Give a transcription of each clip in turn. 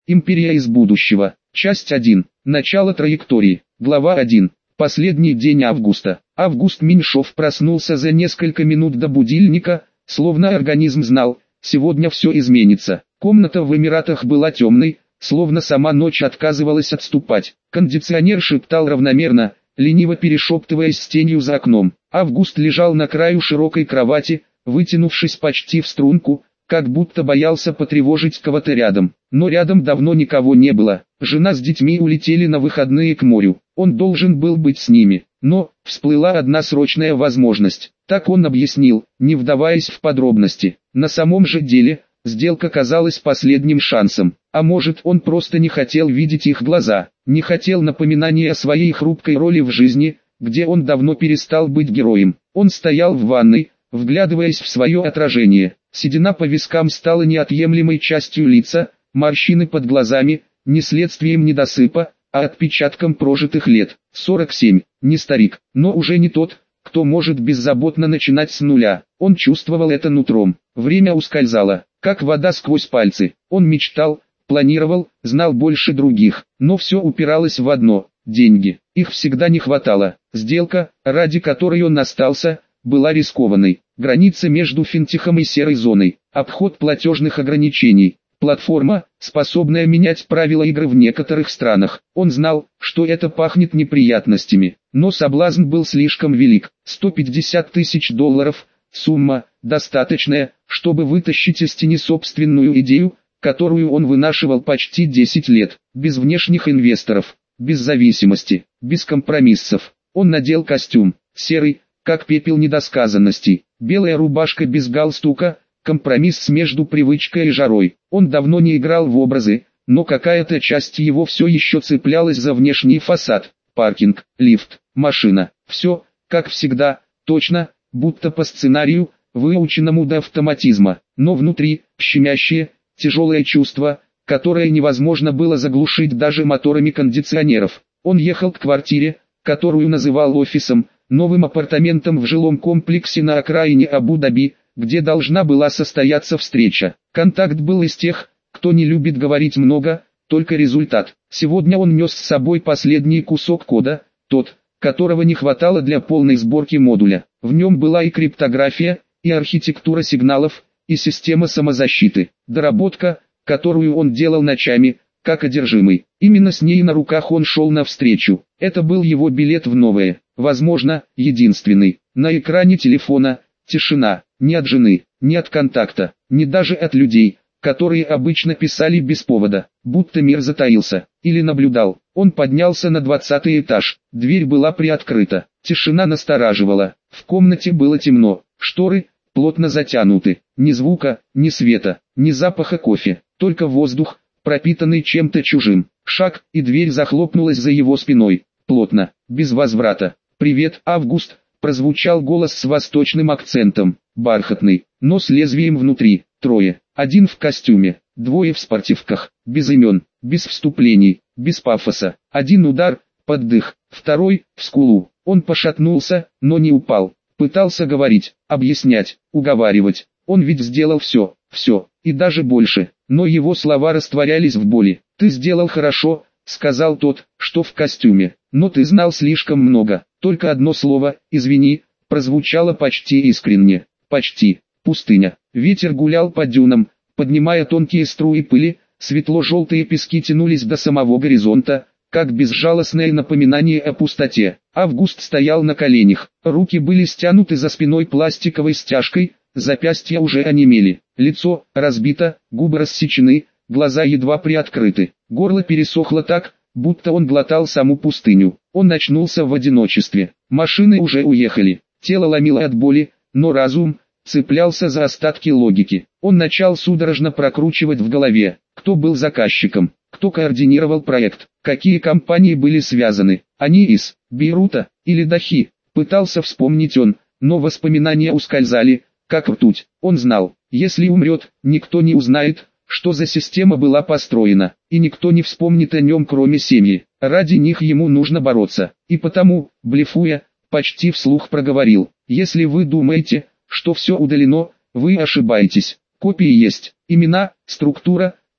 Империя из будущего. Часть 1. Начало траектории. Глава 1. Последний день августа. Август Меньшов проснулся за несколько минут до будильника, словно организм знал, сегодня все изменится. Комната в Эмиратах была темной, словно сама ночь отказывалась отступать. Кондиционер шептал равномерно, лениво перешептываясь с тенью за окном. Август лежал на краю широкой кровати, вытянувшись почти в струнку, как будто боялся потревожить кого-то рядом. Но рядом давно никого не было. Жена с детьми улетели на выходные к морю. Он должен был быть с ними. Но всплыла одна срочная возможность. Так он объяснил, не вдаваясь в подробности. На самом же деле, сделка казалась последним шансом. А может, он просто не хотел видеть их глаза, не хотел напоминания о своей хрупкой роли в жизни, где он давно перестал быть героем. Он стоял в ванной, вглядываясь в свое отражение. Седина по вискам стала неотъемлемой частью лица, морщины под глазами, не следствием недосыпа, а отпечатком прожитых лет. 47, не старик, но уже не тот, кто может беззаботно начинать с нуля. Он чувствовал это нутром. Время ускользало, как вода сквозь пальцы. Он мечтал, планировал, знал больше других, но все упиралось в одно – деньги. Их всегда не хватало. Сделка, ради которой он остался, была рискованной. Граница между финтехом и серой зоной, обход платежных ограничений, платформа, способная менять правила игры в некоторых странах. Он знал, что это пахнет неприятностями, но соблазн был слишком велик. 150 тысяч долларов, сумма, достаточная, чтобы вытащить из тени собственную идею, которую он вынашивал почти 10 лет, без внешних инвесторов, без зависимости, без компромиссов. Он надел костюм, серый, как пепел недосказанностей, белая рубашка без галстука, компромисс между привычкой и жарой. Он давно не играл в образы, но какая-то часть его все еще цеплялась за внешний фасад. Паркинг, лифт, машина, все, как всегда, точно, будто по сценарию, выученному до автоматизма. Но внутри, щемящее, тяжелое чувство, которое невозможно было заглушить даже моторами кондиционеров. Он ехал к квартире, которую называл офисом, новым апартаментом в жилом комплексе на окраине Абу-Даби, где должна была состояться встреча. Контакт был из тех, кто не любит говорить много, только результат. Сегодня он нес с собой последний кусок кода, тот, которого не хватало для полной сборки модуля. В нем была и криптография, и архитектура сигналов, и система самозащиты. Доработка, которую он делал ночами, как одержимый. Именно с ней на руках он шел навстречу. Это был его билет в новое, возможно, единственный. На экране телефона тишина, ни от жены, ни от контакта, ни даже от людей, которые обычно писали без повода, будто мир затаился, или наблюдал. Он поднялся на 20-й этаж, дверь была приоткрыта, тишина настораживала, в комнате было темно, шторы плотно затянуты, ни звука, ни света, ни запаха кофе, только воздух, пропитанный чем-то чужим. Шаг, и дверь захлопнулась за его спиной, плотно, без возврата. «Привет, Август», прозвучал голос с восточным акцентом, бархатный, но с лезвием внутри. Трое, один в костюме, двое в спортивках, без имен, без вступлений, без пафоса. Один удар, под дых, второй, в скулу. Он пошатнулся, но не упал. Пытался говорить, объяснять, уговаривать. Он ведь сделал все, и даже больше. Но его слова растворялись в боли. «Ты сделал хорошо», — сказал тот, что в костюме. «Но ты знал слишком много». Только одно слово, «извини», прозвучало почти искренне. Почти. Пустыня. Ветер гулял по дюнам, поднимая тонкие струи пыли, светло-желтые пески тянулись до самого горизонта, как безжалостное напоминание о пустоте. Август стоял на коленях, руки были стянуты за спиной пластиковой стяжкой, запястья уже онемели, лицо разбито, губы рассечены, глаза едва приоткрыты, горло пересохло так, будто он глотал саму пустыню. Он очнулся в одиночестве, машины уже уехали, тело ломило от боли, но разум цеплялся за остатки логики. Он начал судорожно прокручивать в голове, кто был заказчиком, кто координировал проект, какие компании были связаны, они из Бейрута или Дахи. Пытался вспомнить он, но воспоминания ускользали, как ртуть. Он знал, если умрет, никто не узнает, что за система была построена, и никто не вспомнит о нем кроме семьи. Ради них ему нужно бороться, и потому, блефуя, почти вслух проговорил: если вы думаете, что все удалено, вы ошибаетесь. Копии есть, имена, структура,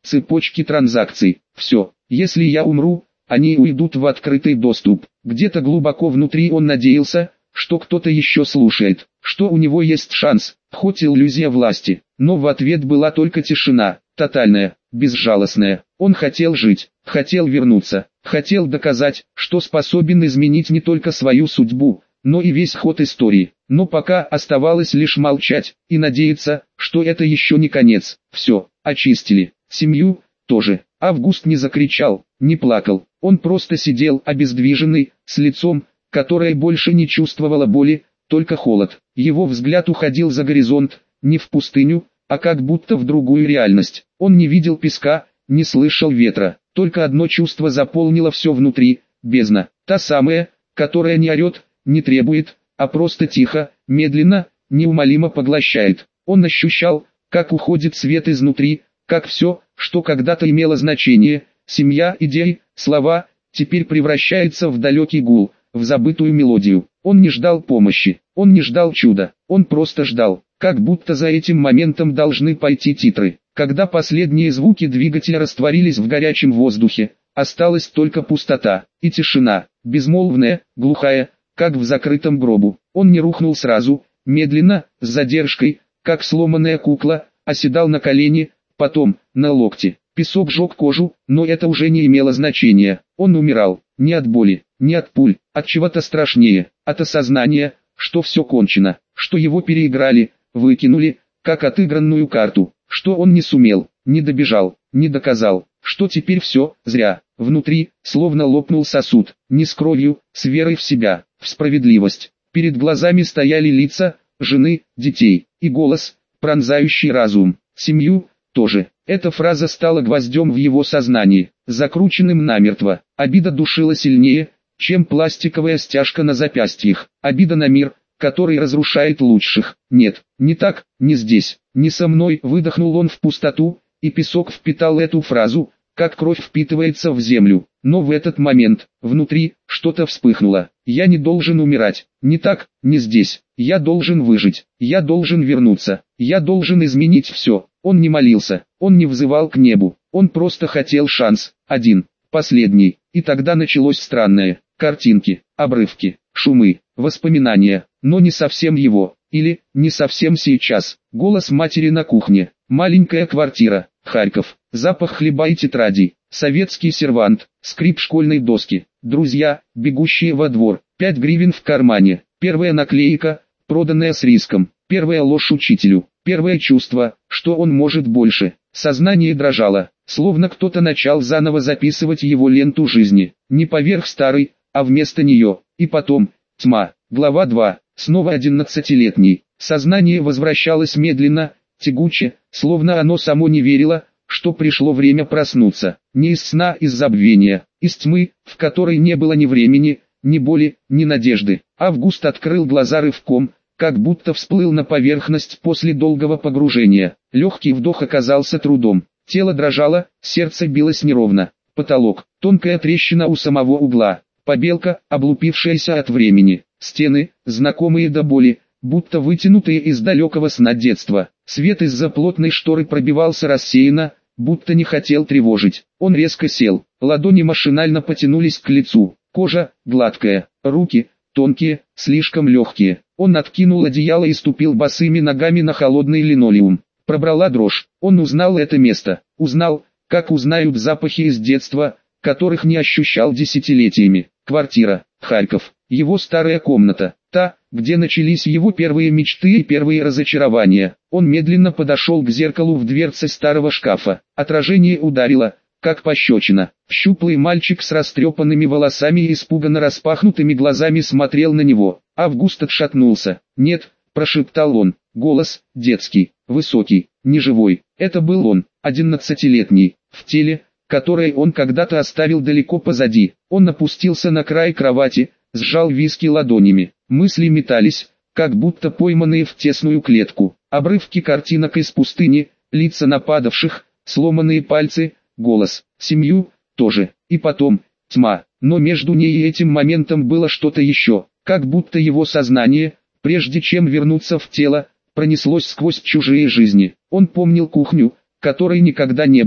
цепочки транзакций. Все, если я умру, они уйдут в открытый доступ. Где-то глубоко внутри он надеялся, что кто-то еще слушает, что у него есть шанс, хоть иллюзия власти. Но в ответ была только тишина, тотальная, безжалостная. Он хотел жить, хотел вернуться, хотел доказать, что способен изменить не только свою судьбу, но и весь ход истории. Но пока оставалось лишь молчать и надеяться, что это еще не конец. Все, очистили. Семью тоже. Август не закричал, не плакал. Он просто сидел обездвиженный, с лицом, которое больше не чувствовало боли, только холод. Его взгляд уходил за горизонт, не в пустыню, а как будто в другую реальность. Он не видел песка, не слышал ветра. Только одно чувство заполнило все внутри – бездна. Та самая, которая не орет, не требует, а просто тихо, медленно, неумолимо поглощает. Он ощущал, как уходит свет изнутри, как все, что когда-то имело значение, семья, идеи, слова, теперь превращается в далекий гул, в забытую мелодию. Он не ждал помощи, он не ждал чуда, он просто ждал, как будто за этим моментом должны пойти титры. Когда последние звуки двигателя растворились в горячем воздухе, осталась только пустота и тишина, безмолвная, глухая, как в закрытом гробу. Он не рухнул сразу, медленно, с задержкой, как сломанная кукла, оседал на колени, потом, на локти. Песок жег кожу, но это уже не имело значения. Он умирал, не от боли, не от пуль, от чего-то страшнее, от осознания, что все кончено, что его переиграли, выкинули, как отыгранную карту, что он не сумел, не добежал, не доказал, что теперь все зря. Внутри, словно лопнул сосуд, не с кровью, с верой в себя, в справедливость. Перед глазами стояли лица, жены, детей, и голос, пронзающий разум, семью, тоже. Эта фраза стала гвоздем в его сознании, закрученным намертво. Обида душила сильнее, чем пластиковая стяжка на запястьях. Обида на мир, который разрушает лучших. Нет, не так, не здесь, не со мной. Выдохнул он в пустоту, и песок впитал эту фразу, как кровь впитывается в землю. Но в этот момент, внутри, что-то вспыхнуло. Я не должен умирать, не так, не здесь. Я должен выжить, я должен вернуться, я должен изменить все. Он не молился, он не взывал к небу, он просто хотел шанс, один, последний. И тогда началось странное. Картинки, обрывки, шумы, воспоминания, но не совсем его, или, не совсем сейчас. Голос матери на кухне, маленькая квартира, Харьков, запах хлеба и тетрадей, советский сервант, скрип школьной доски, друзья, бегущие во двор, 5 гривен в кармане, первая наклейка, проданная с риском, первая ложь учителю, первое чувство, что он может больше. Сознание дрожало, словно кто-то начал заново записывать его ленту жизни, не поверх старой, а вместо нее. И потом, тьма, глава 2, снова 11-летний. Сознание возвращалось медленно, тягуче, словно оно само не верило, что пришло время проснуться. Не из сна, из забвения, из тьмы, в которой не было ни времени, ни боли, ни надежды. Август открыл глаза рывком, как будто всплыл на поверхность после долгого погружения. Легкий вдох оказался трудом. Тело дрожало, сердце билось неровно. Потолок, тонкая трещина у самого угла. Побелка, облупившаяся от времени. Стены, знакомые до боли, будто вытянутые из далекого сна детства. Свет из-за плотной шторы пробивался рассеянно, будто не хотел тревожить. Он резко сел, ладони машинально потянулись к лицу. Кожа, гладкая, руки, тонкие, слишком легкие. Он откинул одеяло и ступил босыми ногами на холодный линолеум. Пробрала дрожь. Он узнал это место. Узнал, как узнают запахи из детства, которых не ощущал десятилетиями. Квартира, Харьков, его старая комната, та, где начались его первые мечты и первые разочарования. Он медленно подошел к зеркалу в дверце старого шкафа. Отражение ударило, как пощечина. Щуплый мальчик с растрепанными волосами и испуганно распахнутыми глазами смотрел на него. Август отшатнулся. «Нет», – прошептал он. Голос, детский, высокий, неживой. Это был он, 11-летний, в теле, которое он когда-то оставил далеко позади. Он опустился на край кровати, сжал виски ладонями. Мысли метались, как будто пойманные в тесную клетку. Обрывки картинок из пустыни, лица нападавших, сломанные пальцы, голос, семью, тоже. И потом, тьма. Но между ней и этим моментом было что-то еще, как будто его сознание, прежде чем вернуться в тело, пронеслось сквозь чужие жизни. Он помнил кухню, которой никогда не было,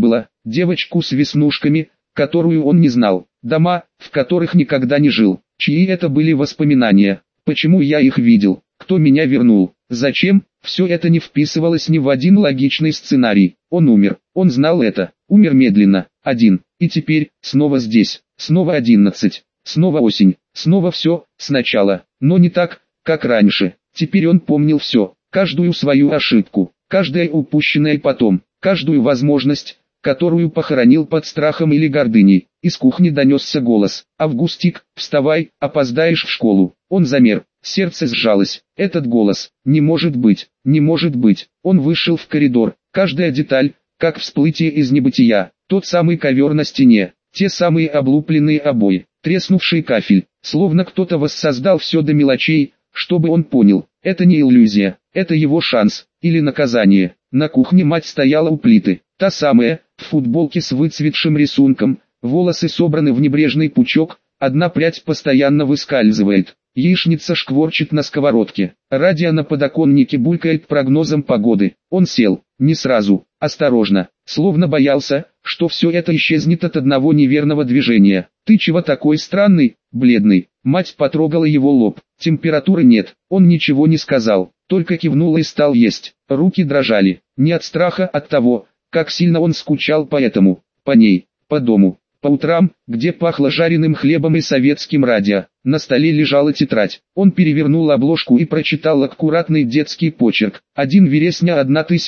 девочку с веснушками, которую он не знал, дома, в которых никогда не жил. Чьи это были воспоминания? Почему я их видел? Кто меня вернул? Зачем? Все это не вписывалось ни в один логичный сценарий. Он умер. Он знал это. Умер медленно. Один. И теперь, снова здесь. Снова 11. Снова осень. Снова все, сначала. Но не так, как раньше. Теперь он помнил все. Каждую свою ошибку. Каждое упущенное потом. Каждую возможность, которую похоронил под страхом или гордыней. Из кухни донесся голос. «Августик, вставай, опоздаешь в школу». Он замер. Сердце сжалось. Этот голос. Не может быть, не может быть. Он вышел в коридор. Каждая деталь, как всплытие из небытия. Тот самый ковер на стене. Те самые облупленные обои. Треснувший кафель. Словно кто-то воссоздал все до мелочей, чтобы он понял. Это не иллюзия. Это его шанс. Или наказание. На кухне мать стояла у плиты. Та самая, в футболке с выцветшим рисунком. Волосы собраны в небрежный пучок. Одна прядь постоянно выскальзывает. Яичница шкворчит на сковородке. Радио на подоконнике булькает прогнозом погоды. Он сел, не сразу, осторожно, словно боялся, что все это исчезнет от одного неверного движения. «Ты чего такой странный, бледный?» Мать потрогала его лоб. Температуры нет. Он ничего не сказал, только кивнул и стал есть. Руки дрожали. Не от страха, от того, как сильно он скучал по этому, по ней, по дому. По утрам, где пахло жареным хлебом и советским радио, на столе лежала тетрадь. Он перевернул обложку и прочитал аккуратный детский почерк. 1 вересня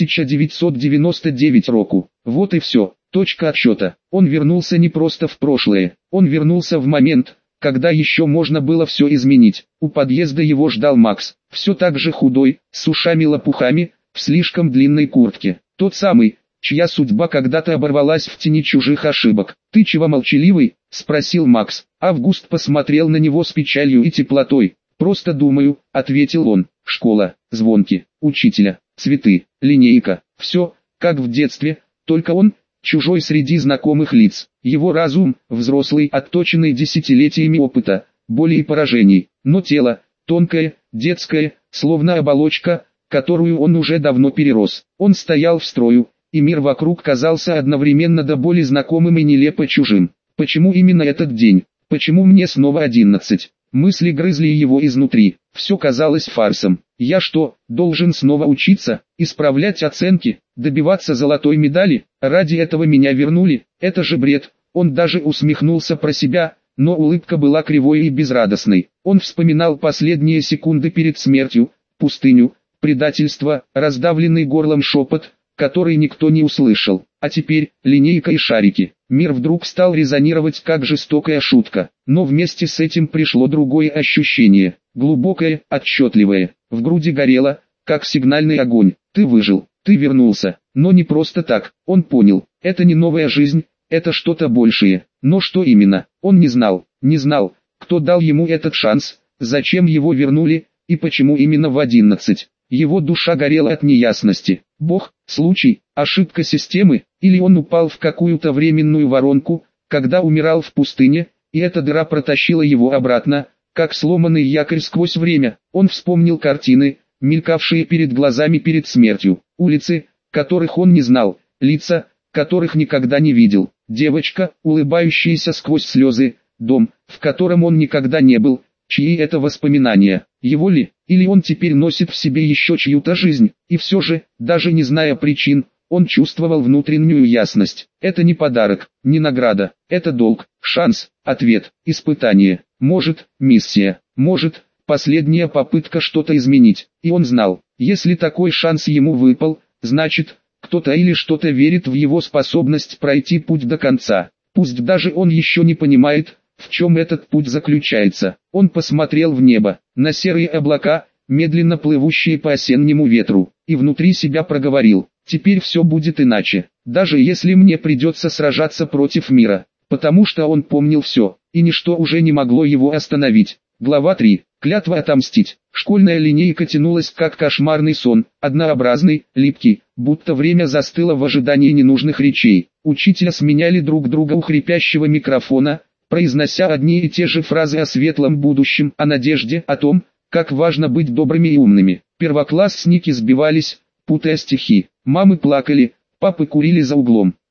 1999 року. Вот и все. Точка отсчета. Он вернулся не просто в прошлое. Он вернулся в момент, когда еще можно было все изменить. У подъезда его ждал Макс. Все так же худой, с ушами-лопухами, в слишком длинной куртке. Тот самый, чья судьба когда-то оборвалась в тени чужих ошибок. «Ты чего молчаливый?» – спросил Макс. Август посмотрел на него с печалью и теплотой. «Просто думаю», – ответил он. «Школа, звонки, учителя, цветы, линейка, все, как в детстве, только он, чужой среди знакомых лиц. Его разум, взрослый, отточенный десятилетиями опыта, боли и поражений, но тело, тонкое, детское, словно оболочка, которую он уже давно перерос. Он стоял в строю, и мир вокруг казался одновременно до боли знакомым и нелепо чужим. Почему именно этот день? Почему мне снова 11? Мысли грызли его изнутри. Все казалось фарсом. Я что, должен снова учиться, исправлять оценки, добиваться золотой медали? Ради этого меня вернули? Это же бред. Он даже усмехнулся про себя, но улыбка была кривой и безрадостной. Он вспоминал последние секунды перед смертью, пустыню, предательство, раздавленный горлом шепот, который никто не услышал. А теперь, линейка и шарики. Мир вдруг стал резонировать как жестокая шутка. Но вместе с этим пришло другое ощущение. Глубокое, отчетливое. В груди горело, как сигнальный огонь. Ты выжил, ты вернулся. Но не просто так. Он понял, это не новая жизнь, это что-то большее. Но что именно, он не знал. Не знал, кто дал ему этот шанс, зачем его вернули, и почему именно в 11. Его душа горела от неясности. Бог, случай, ошибка системы, или он упал в какую-то временную воронку, когда умирал в пустыне, и эта дыра протащила его обратно, как сломанный якорь сквозь время. Он вспомнил картины, мелькавшие перед глазами перед смертью, улицы, которых он не знал, лица, которых никогда не видел, девочка, улыбающаяся сквозь слезы, дом, в котором он никогда не был. Чьи это воспоминания? Его ли? Или он теперь носит в себе еще чью-то жизнь? И все же, даже не зная причин, он чувствовал внутреннюю ясность. Это не подарок, не награда. Это долг, шанс, ответ, испытание. Может, миссия. Может, последняя попытка что-то изменить. И он знал, если такой шанс ему выпал, значит, кто-то или что-то верит в его способность пройти путь до конца. Пусть даже он еще не понимает, в чем этот путь заключается. Он посмотрел в небо, на серые облака, медленно плывущие по осеннему ветру, и внутри себя проговорил: теперь все будет иначе, даже если мне придется сражаться против мира, потому что он помнил все, и ничто уже не могло его остановить. Глава 3. Клятва отомстить. Школьная линейка тянулась как кошмарный сон, однообразный, липкий, будто время застыло в ожидании ненужных речей. Учителя сменяли друг друга у хрипящего микрофона, произнося одни и те же фразы о светлом будущем, о надежде, о том, как важно быть добрыми и умными. Первоклассники сбивались, путая стихи. Мамы плакали, папы курили за углом.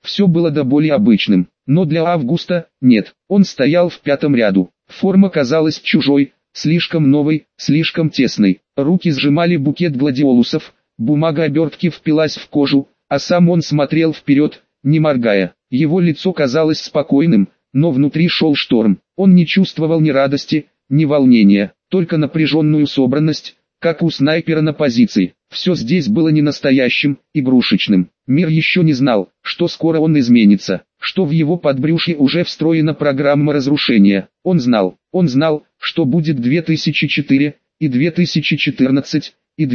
Все было до боли обычным, но для Августа – нет. Он стоял в пятом ряду. Форма казалась чужой, слишком новой, слишком тесной. Руки сжимали букет гладиолусов, бумага обертки впилась в кожу, а сам он смотрел вперед, не моргая. Его лицо казалось спокойным, но внутри шел шторм. Он не чувствовал ни радости, ни волнения, только напряженную собранность, как у снайпера на позиции. Все здесь было не настоящим, игрушечным. Мир еще не знал, что скоро он изменится, что в его подбрюшье уже встроена программа разрушения. Он знал, что будет 2004, и 2014, и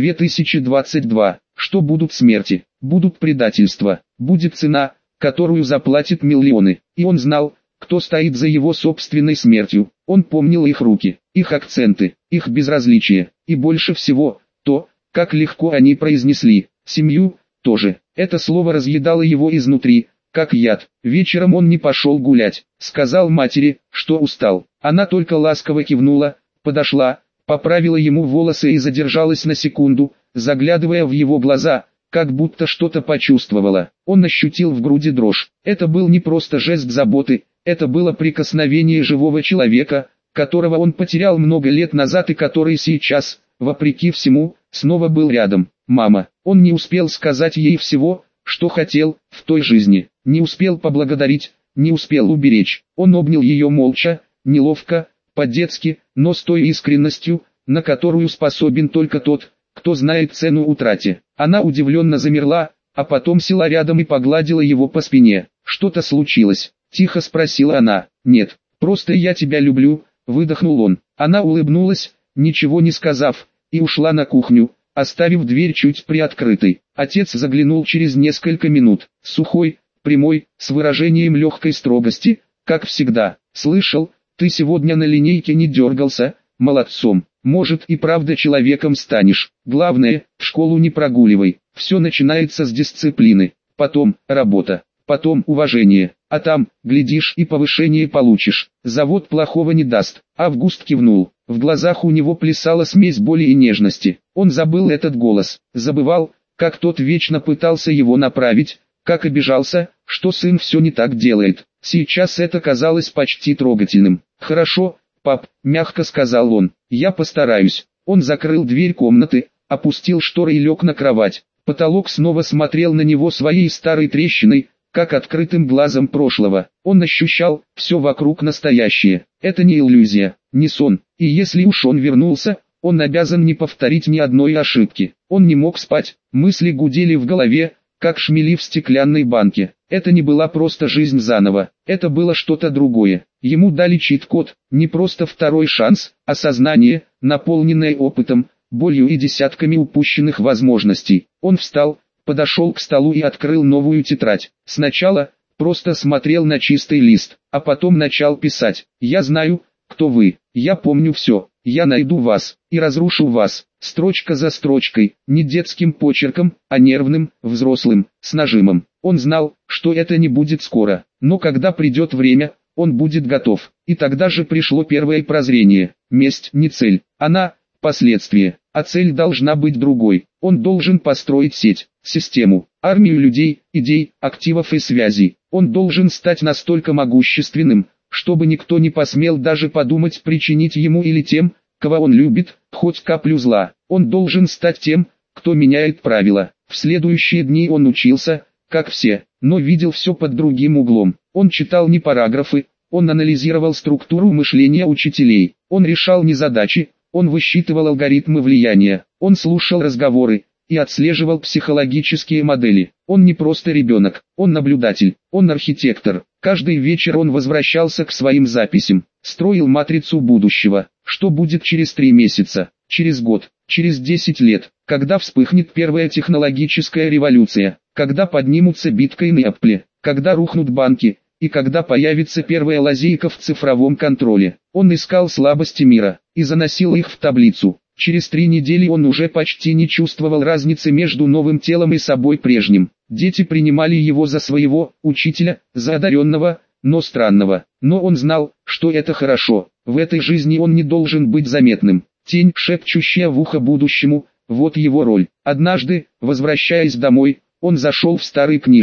2022, что будут смерти, будут предательства, будет цена, которую заплатят миллионы. И он знал, кто стоит за его собственной смертью. Он помнил их руки, их акценты, их безразличие, и больше всего, то, как легко они произнесли «семью», тоже. Это слово разъедало его изнутри, как яд. Вечером он не пошел гулять, сказал матери, что устал. Она только ласково кивнула, подошла, поправила ему волосы и задержалась на секунду, заглядывая в его глаза, как будто что-то почувствовала. Он ощутил в груди дрожь. Это был не просто жест заботы, это было прикосновение живого человека, которого он потерял много лет назад и который сейчас, вопреки всему, снова был рядом. Мама. Он не успел сказать ей всего, что хотел, в той жизни. Не успел поблагодарить, не успел уберечь. Он обнял ее молча, неловко, по-детски, но с той искренностью, на которую способен только тот, кто знает цену утрате. Она удивленно замерла, а потом села рядом и погладила его по спине. «Что-то случилось?» – тихо спросила она. «Нет, просто я тебя люблю», – выдохнул он. Она улыбнулась, ничего не сказав, и ушла на кухню, оставив дверь чуть приоткрытой. Отец заглянул через несколько минут, сухой, прямой, с выражением легкой строгости, как всегда. «Слышал, ты сегодня на линейке не дергался, молодцом. Может и правда человеком станешь. Главное, в школу не прогуливай. Все начинается с дисциплины, потом работа, потом уважение, а там, глядишь, и повышение получишь. Завод плохого не даст». Август кивнул. В глазах у него плясала смесь боли и нежности. Он забыл этот голос, забывал, как тот вечно пытался его направить, как обижался, что сын все не так делает. Сейчас это казалось почти трогательным. «Хорошо, пап», — мягко сказал он, — «я постараюсь». Он закрыл дверь комнаты, опустил шторы и лег на кровать. Потолок снова смотрел на него своей старой трещиной, как открытым глазом прошлого. Он ощущал, все вокруг настоящее. Это не иллюзия, не сон. И если уж он вернулся, он обязан не повторить ни одной ошибки. Он не мог спать, мысли гудели в голове, как шмели в стеклянной банке. Это не была просто жизнь заново, это было что-то другое. Ему дали чит-код, не просто второй шанс, а сознание, наполненное опытом, болью и десятками упущенных возможностей. Он встал, подошел к столу и открыл новую тетрадь. Сначала просто смотрел на чистый лист, а потом начал писать. «Я знаю, кто вы, я помню все, я найду вас, и разрушу вас». Строчка за строчкой, не детским почерком, а нервным, взрослым, с нажимом. Он знал, что это не будет скоро, но когда придет время, он будет готов. И тогда же пришло первое прозрение. Месть не цель, она – последствие, а цель должна быть другой. Он должен построить сеть, систему, армию людей, идей, активов и связей. Он должен стать настолько могущественным, чтобы никто не посмел даже подумать причинить ему или тем, кого он любит, хоть каплю зла. Он должен стать тем, кто меняет правила. В следующие дни он учился, как все, но видел все под другим углом. Он читал не параграфы, он анализировал структуру мышления учителей. Он решал не задачи, он высчитывал алгоритмы влияния. Он слушал разговоры и отслеживал психологические модели. Он не просто ребенок, он наблюдатель, он архитектор. Каждый вечер он возвращался к своим записям, строил матрицу будущего. Что будет через 3 месяца, через год, через 10 лет, когда вспыхнет первая технологическая революция, когда поднимутся биткоины и Apple, когда рухнут банки, и когда появится первая лазейка в цифровом контроле. Он искал слабости мира и заносил их в таблицу. Через 3 недели он уже почти не чувствовал разницы между новым телом и собой прежним. Дети принимали его за своего учителя, за одаренного, но странного. Но он знал, что это хорошо. В этой жизни он не должен быть заметным. Тень, шепчущая в ухо будущему, вот его роль. Однажды, возвращаясь домой, он зашел в старый книжный.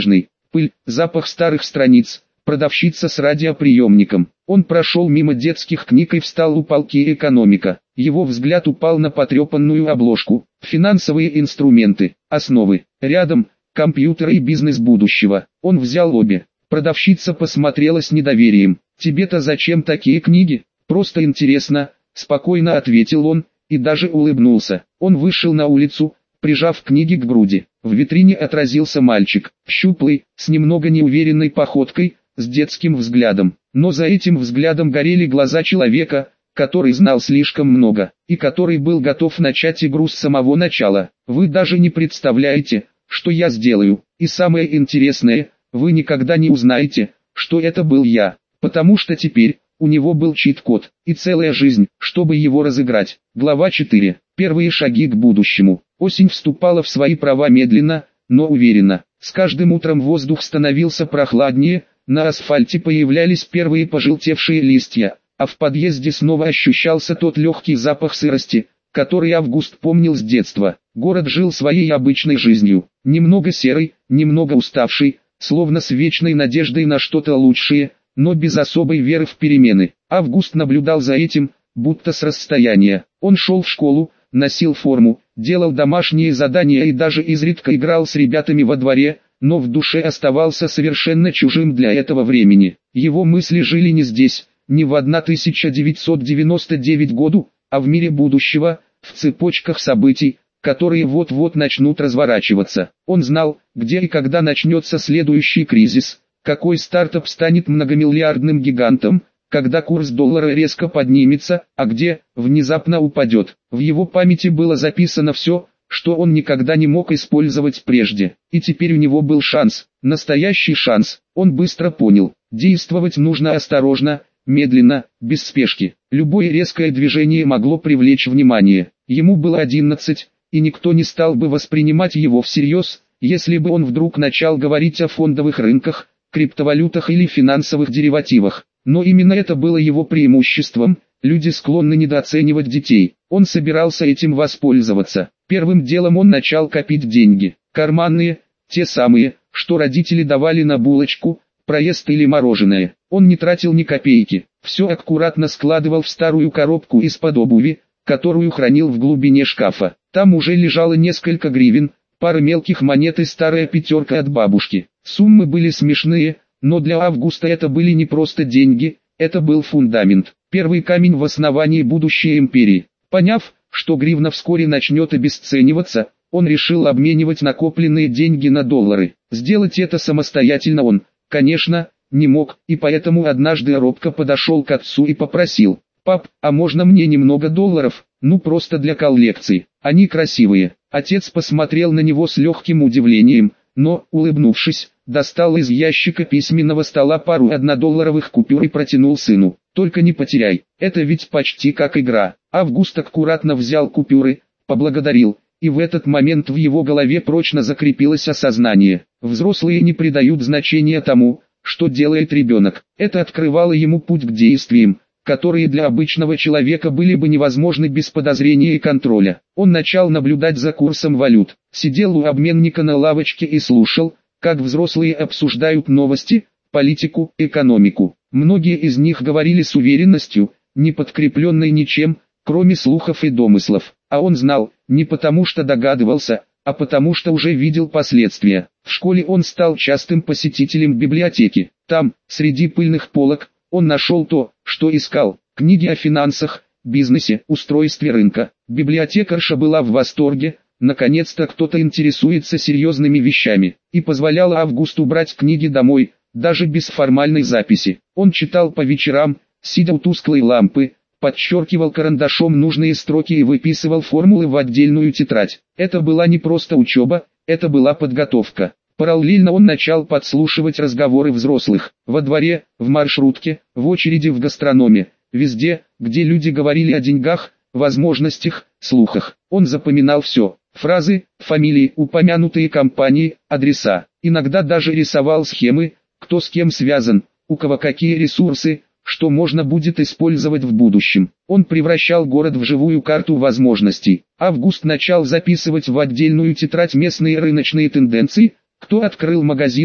пыль, запах старых страниц, продавщица с радиоприемником. Он прошел мимо детских книг и встал у полки «Экономика». Его взгляд упал на потрепанную обложку. Финансовые инструменты, основы. Рядом компьютер и бизнес будущего. Он взял обе. Продавщица посмотрела с недоверием. «Тебе-то зачем такие книги?» «Просто интересно», — спокойно ответил он, и даже улыбнулся. Он вышел на улицу, прижав книги к груди. В витрине отразился мальчик, щуплый, с немного неуверенной походкой, с детским взглядом. Но за этим взглядом горели глаза человека, который знал слишком много, и который был готов начать игру с самого начала. «Вы даже не представляете, что я сделаю, и самое интересное, вы никогда не узнаете, что это был я, потому что теперь у него был чит-код и целая жизнь, чтобы его разыграть». Глава 4. Первые шаги к будущему. Осень вступала в свои права медленно, но уверенно. С каждым утром воздух становился прохладнее, на асфальте появлялись первые пожелтевшие листья, а в подъезде снова ощущался тот легкий запах сырости, который Август помнил с детства. Город жил своей обычной жизнью, немного серой, немного уставшей, словно с вечной надеждой на что-то лучшее, но без особой веры в перемены. Август наблюдал за этим, будто с расстояния. Он шел в школу, носил форму, делал домашние задания и даже изредка играл с ребятами во дворе, но в душе оставался совершенно чужим для этого времени. Его мысли жили не здесь, не в 1999 году, а в мире будущего, в цепочках событий, которые вот-вот начнут разворачиваться. Он знал, где и когда начнется следующий кризис, какой стартап станет многомиллиардным гигантом, когда курс доллара резко поднимется, а где внезапно упадет. В его памяти было записано все, что он никогда не мог использовать прежде. И теперь у него был шанс, настоящий шанс. Он быстро понял, действовать нужно осторожно, медленно, без спешки. Любое резкое движение могло привлечь внимание. Ему было 11, и никто не стал бы воспринимать его всерьез, если бы он вдруг начал говорить о фондовых рынках, криптовалютах или финансовых деривативах. Но именно это было его преимуществом. Люди склонны недооценивать детей. Он собирался этим воспользоваться. Первым делом он начал копить деньги. Карманные, те самые, что родители давали на булочку, проезд или мороженое. Он не тратил ни копейки. Все аккуратно складывал в старую коробку из-под обуви, которую хранил в глубине шкафа. Там уже лежало несколько гривен, пара мелких монет и старая пятерка от бабушки. Суммы были смешные, но для Августа это были не просто деньги, это был фундамент. Первый камень в основании будущей империи. Поняв, что гривна вскоре начнет обесцениваться, он решил обменивать накопленные деньги на доллары. Сделать это самостоятельно он, конечно, не мог, и поэтому однажды робко подошел к отцу и попросил: «Пап, а можно мне немного долларов, ну просто для коллекции, они красивые». Отец посмотрел на него с легким удивлением, но, улыбнувшись, достал из ящика письменного стола пару однодолларовых купюр и протянул сыну. «Только не потеряй, это ведь почти как игра». Август аккуратно взял купюры, поблагодарил, и в этот момент в его голове прочно закрепилось осознание: взрослые не придают значения тому, что делает ребенок. Это открывало ему путь к действиям, которые для обычного человека были бы невозможны без подозрения и контроля. Он начал наблюдать за курсом валют, сидел у обменника на лавочке и слушал, как взрослые обсуждают новости, политику, экономику. Многие из них говорили с уверенностью, не подкрепленной ничем, кроме слухов и домыслов. А он знал, не потому что догадывался, а потому что уже видел последствия. В школе он стал частым посетителем библиотеки. Там, среди пыльных полок, он нашел то, что искал: книги о финансах, бизнесе, устройстве рынка. Библиотекарша была в восторге. Наконец-то кто-то интересуется серьезными вещами, и позволяла Августу брать книги домой, даже без формальной записи. Он читал по вечерам, сидя у тусклой лампы, подчеркивал карандашом нужные строки и выписывал формулы в отдельную тетрадь. Это была не просто учеба, это была подготовка. Параллельно он начал подслушивать разговоры взрослых, во дворе, в маршрутке, в очереди в гастрономе, везде, где люди говорили о деньгах, возможностях, слухах. Он запоминал все: фразы, фамилии, упомянутые компании, адреса. Иногда даже рисовал схемы, кто с кем связан, у кого какие ресурсы, что можно будет использовать в будущем. Он превращал город в живую карту возможностей. Август начал записывать в отдельную тетрадь местные рыночные тенденции: кто открыл магазин,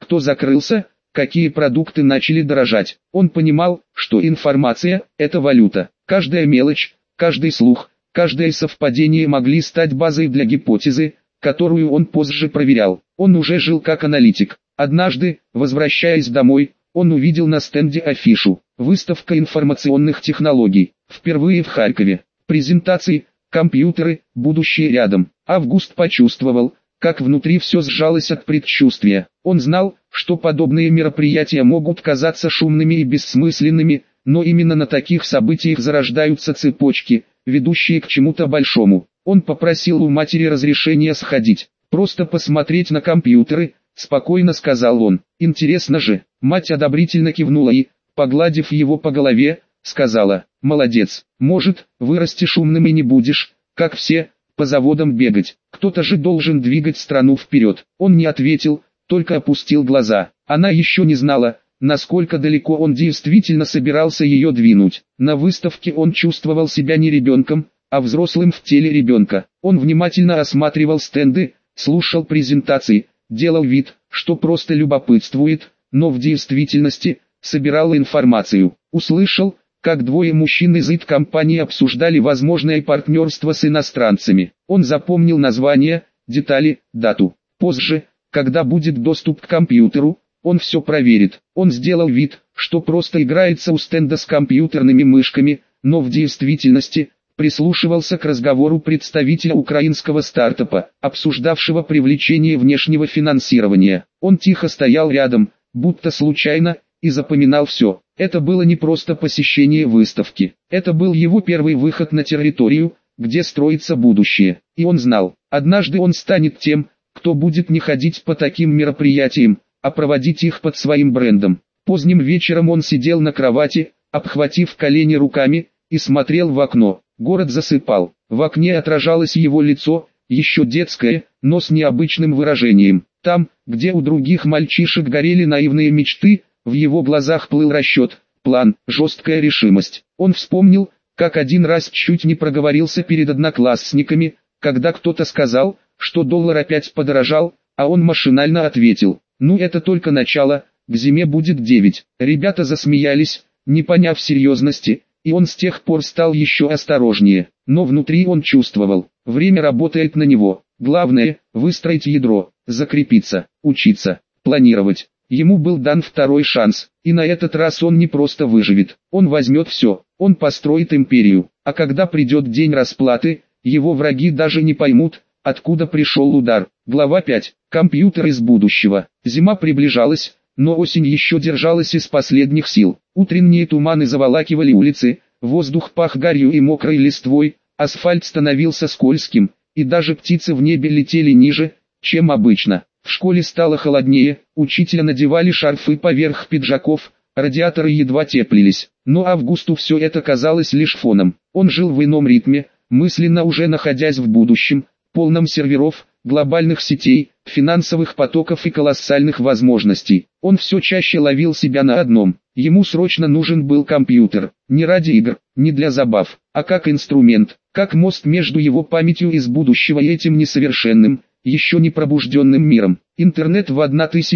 кто закрылся, какие продукты начали дорожать. Он понимал, что информация – это валюта. Каждая мелочь, каждый слух, каждое совпадение могли стать базой для гипотезы, которую он позже проверял. Он уже жил как аналитик. Однажды, возвращаясь домой, он увидел на стенде афишу «Выставка информационных технологий». Впервые в Харькове. Презентации, компьютеры, будущее рядом. Август почувствовал, как внутри все сжалось от предчувствия. Он знал, что подобные мероприятия могут казаться шумными и бессмысленными, но именно на таких событиях зарождаются цепочки, ведущие к чему-то большому. Он попросил у матери разрешения сходить, просто посмотреть на компьютеры, спокойно сказал он. Интересно же. Мать одобрительно кивнула и, погладив его по голове, сказала: молодец, может, вырастешь умным и не будешь, как все, по заводам бегать. Кто-то же должен двигать страну вперед. Он не ответил, только опустил глаза. Она еще не знала, насколько далеко он действительно собирался ее двинуть. На выставке он чувствовал себя не ребенком, а взрослым в теле ребенка. Он внимательно осматривал стенды, слушал презентации, делал вид, что просто любопытствует, но в действительности собирал информацию. Услышал, как двое мужчин из IT-компании обсуждали возможное партнерство с иностранцами. Он запомнил название, детали, дату. Позже, когда будет доступ к компьютеру, он все проверит. Он сделал вид, что просто играется у стенда с компьютерными мышками, но в действительности прислушивался к разговору представителя украинского стартапа, обсуждавшего привлечение внешнего финансирования. Он тихо стоял рядом, будто случайно, и запоминал все. Это было не просто посещение выставки. Это был его первый выход на территорию, где строится будущее. И он знал, однажды он станет тем, кто будет не ходить по таким мероприятиям, а проводить их под своим брендом. Поздним вечером он сидел на кровати, обхватив колени руками, и смотрел в окно. Город засыпал. В окне отражалось его лицо, еще детское, но с необычным выражением. Там, где у других мальчишек горели наивные мечты, в его глазах плыл расчет, план, жесткая решимость. Он вспомнил, как один раз чуть не проговорился перед одноклассниками, когда кто-то сказал, что доллар опять подорожал, а он машинально ответил: ну это только начало, к зиме будет 9. Ребята засмеялись, не поняв серьезности, и он с тех пор стал еще осторожнее. Но внутри он чувствовал, время работает на него. Главное – выстроить ядро, закрепиться, учиться, планировать. Ему был дан второй шанс, и на этот раз он не просто выживет, он возьмет все, он построит империю, а когда придет день расплаты, его враги даже не поймут, откуда пришел удар. Глава 5. Компьютер из будущего. Зима приближалась, но осень еще держалась из последних сил. Утренние туманы заволакивали улицы, воздух пах гарью и мокрой листвой, асфальт становился скользким, и даже птицы в небе летели ниже, чем обычно. В школе стало холоднее, учителя надевали шарфы поверх пиджаков, радиаторы едва теплились. Но Августу все это казалось лишь фоном. Он жил в ином ритме, мысленно уже находясь в будущем, полном серверов, глобальных сетей, финансовых потоков и колоссальных возможностей. Он все чаще ловил себя на одном: ему срочно нужен был компьютер, не ради игр, не для забав, а как инструмент, как мост между его памятью из будущего и этим несовершенным, еще не пробужденным миром. Интернет в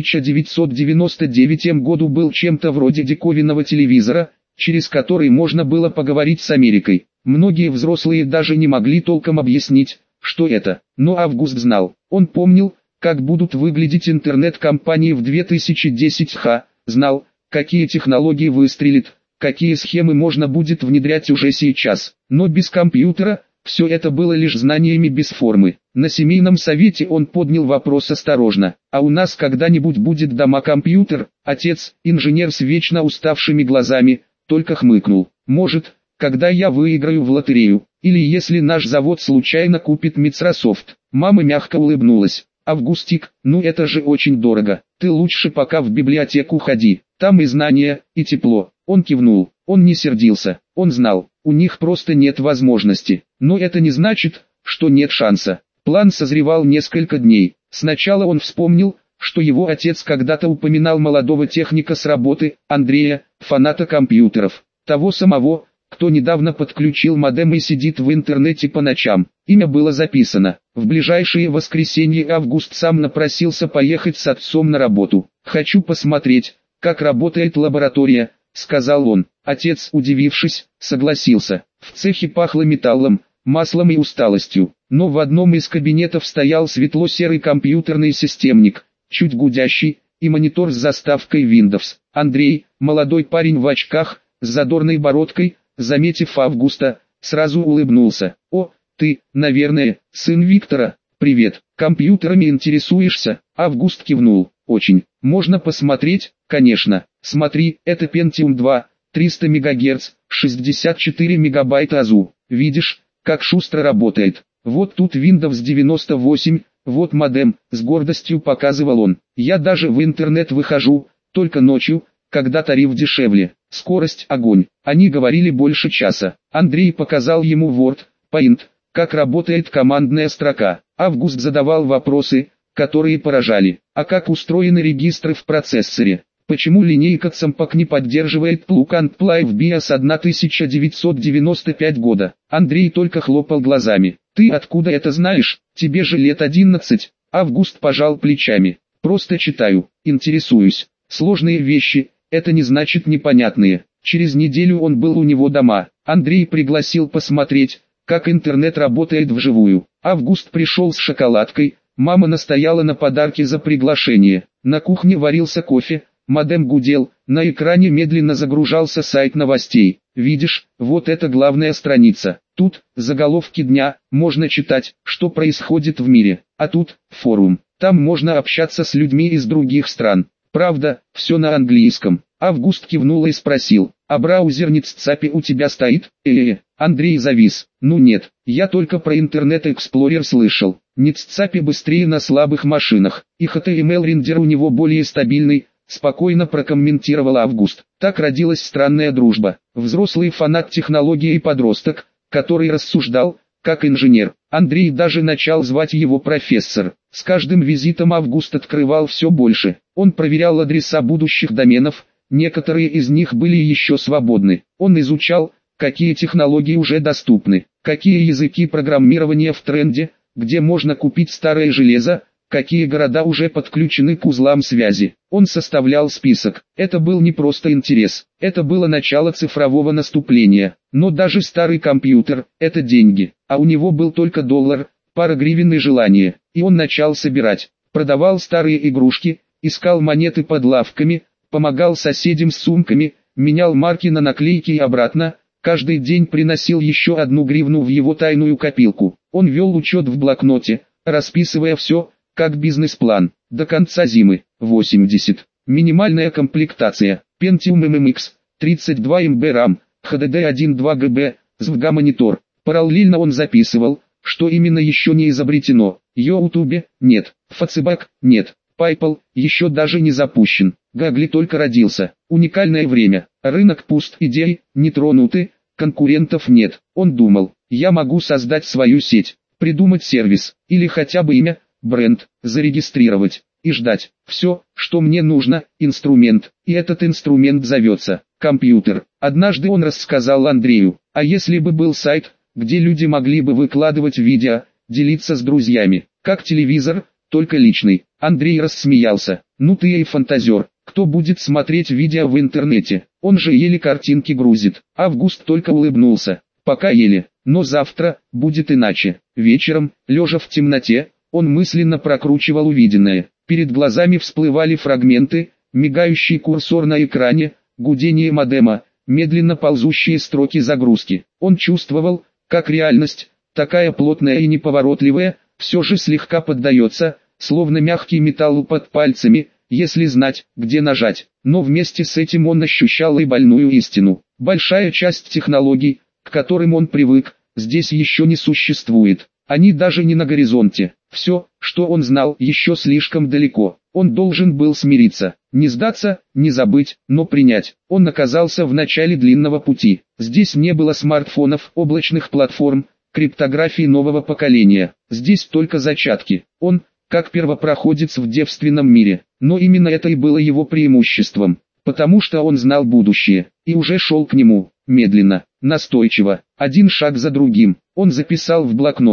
1999 году был чем-то вроде диковинного телевизора, через который можно было поговорить с Америкой. Многие взрослые даже не могли толком объяснить, что это, но Август знал. Он помнил, как будут выглядеть интернет-компании в 2010 знал, какие технологии выстрелят, какие схемы можно будет внедрять уже сейчас. Но без компьютера все это было лишь знаниями без формы. На семейном совете он поднял вопрос осторожно: а у нас когда-нибудь будет дома компьютер? Отец, инженер с вечно уставшими глазами, только хмыкнул: может, когда я выиграю в лотерею, или если наш завод случайно купит Microsoft. Мама мягко улыбнулась: Августик, ну это же очень дорого, ты лучше пока в библиотеку ходи, там и знания, и тепло. Он кивнул, он не сердился, он знал, у них просто нет возможности, но это не значит, что нет шанса. План созревал несколько дней. Сначала он вспомнил, что его отец когда-то упоминал молодого техника с работы, Андрея, фаната компьютеров, того самого, кто недавно подключил модем и сидит в интернете по ночам. Имя было записано. В ближайшее воскресенье Август сам напросился поехать с отцом на работу. хочу посмотреть, как работает лаборатория», — сказал он. Отец, удивившись, согласился. В цехе пахло металлом, маслом и усталостью, но в одном из кабинетов стоял светло-серый компьютерный системник, чуть гудящий, и монитор с заставкой Windows. Андрей, молодой парень в очках, с задорной бородкой, заметив Августа, сразу улыбнулся. «О, ты, наверное, сын Виктора. Привет, компьютерами интересуешься?» Август кивнул. «Очень. Можно посмотреть?» «Конечно. Смотри, это Pentium 2, 300 МГц, 64 МБ АЗУ. Видишь, как шустро работает. Вот тут Windows 98, вот модем», — с гордостью показывал он. «Я даже в интернет выхожу, только ночью, когда тариф дешевле. Скорость огонь». Они говорили больше часа. Андрей показал ему Word, Paint, как работает командная строка. Август задавал вопросы, которые поражали. А как устроены регистры в процессоре? Почему линейка Compaq не поддерживает Plug and Play в BIOS 1995 года? Андрей только хлопал глазами. «Ты откуда это знаешь? Тебе же лет 11. Август пожал плечами. «Просто читаю, интересуюсь. Сложные вещи, это не значит непонятные». Через неделю он был у него дома. Андрей пригласил посмотреть, как интернет работает вживую. Август пришел с шоколадкой, мама настояла на подарке за приглашение. На кухне варился кофе, модем гудел, на экране медленно загружался сайт новостей. «Видишь, вот это главная страница. Тут заголовки дня, можно читать, что происходит в мире. А тут форум. Там можно общаться с людьми из других стран. Правда, все на английском». Август кивнул и спросил: «А браузер NetScape у тебя стоит?» Андрей завис. «Ну нет, я только про Internet Explorer слышал. NetScape быстрее на слабых машинах, и HTML-рендер у него более стабильный», спокойно прокомментировал Август. Так родилась странная дружба. Взрослый фанат технологии и подросток, который рассуждал, как инженер. Андрей даже начал звать его профессор. С каждым визитом Август открывал все больше. Он проверял адреса будущих доменов, некоторые из них были еще свободны. Он изучал, какие технологии уже доступны, какие языки программирования в тренде, где можно купить старое железо, какие города уже подключены к узлам связи. Он составлял список. Это был не просто интерес, это было начало цифрового наступления. Но даже старый компьютер – это деньги, а у него был только доллар, пара гривен и желание. И он начал собирать, продавал старые игрушки, искал монеты под лавками, помогал соседям с сумками, менял марки на наклейки и обратно, каждый день приносил еще 1 гривну в его тайную копилку. Он вел учет в блокноте, расписывая все, как бизнес-план. До конца зимы. 80. Минимальная комплектация. Pentium MMX, 32 МБ RAM, HDD 1.2 ГБ, SVGA-монитор. Параллельно он записывал, что именно еще не изобретено. YouTube – нет. Facebook – нет. PayPal еще даже не запущен. Гагли только родился. Уникальное время. Рынок пуст, идеи не тронуты, конкурентов нет. Он думал: я могу создать свою сеть, придумать сервис, или хотя бы имя, бренд, зарегистрировать и ждать. Все, что мне нужно, инструмент, и этот инструмент зовется компьютер. Однажды он рассказал Андрею: а если бы был сайт, где люди могли бы выкладывать видео, делиться с друзьями, как телевизор, только личный. Андрей рассмеялся: ну ты и фантазер, кто будет смотреть видео в интернете, он же еле картинки грузит. Август только улыбнулся: пока еле, но завтра будет иначе. Вечером, лежа в темноте, он мысленно прокручивал увиденное. Перед глазами всплывали фрагменты, мигающий курсор на экране, гудение модема, медленно ползущие строки загрузки. Он чувствовал, как реальность, такая плотная и неповоротливая, все же слегка поддается, словно мягкий металл под пальцами, если знать, где нажать. Но вместе с этим он ощущал и больную истину. Большая часть технологий, к которым он привык, здесь еще не существует. Они даже не на горизонте. Все, что он знал, еще слишком далеко. Он должен был смириться, не сдаться, не забыть, но принять. Он оказался в начале длинного пути. Здесь не было смартфонов, облачных платформ, криптографии нового поколения. Здесь только зачатки. Он, как первопроходец в девственном мире. Но именно это и было его преимуществом. Потому что он знал будущее, и уже шел к нему, медленно, настойчиво, один шаг за другим. Он записал в блокноте: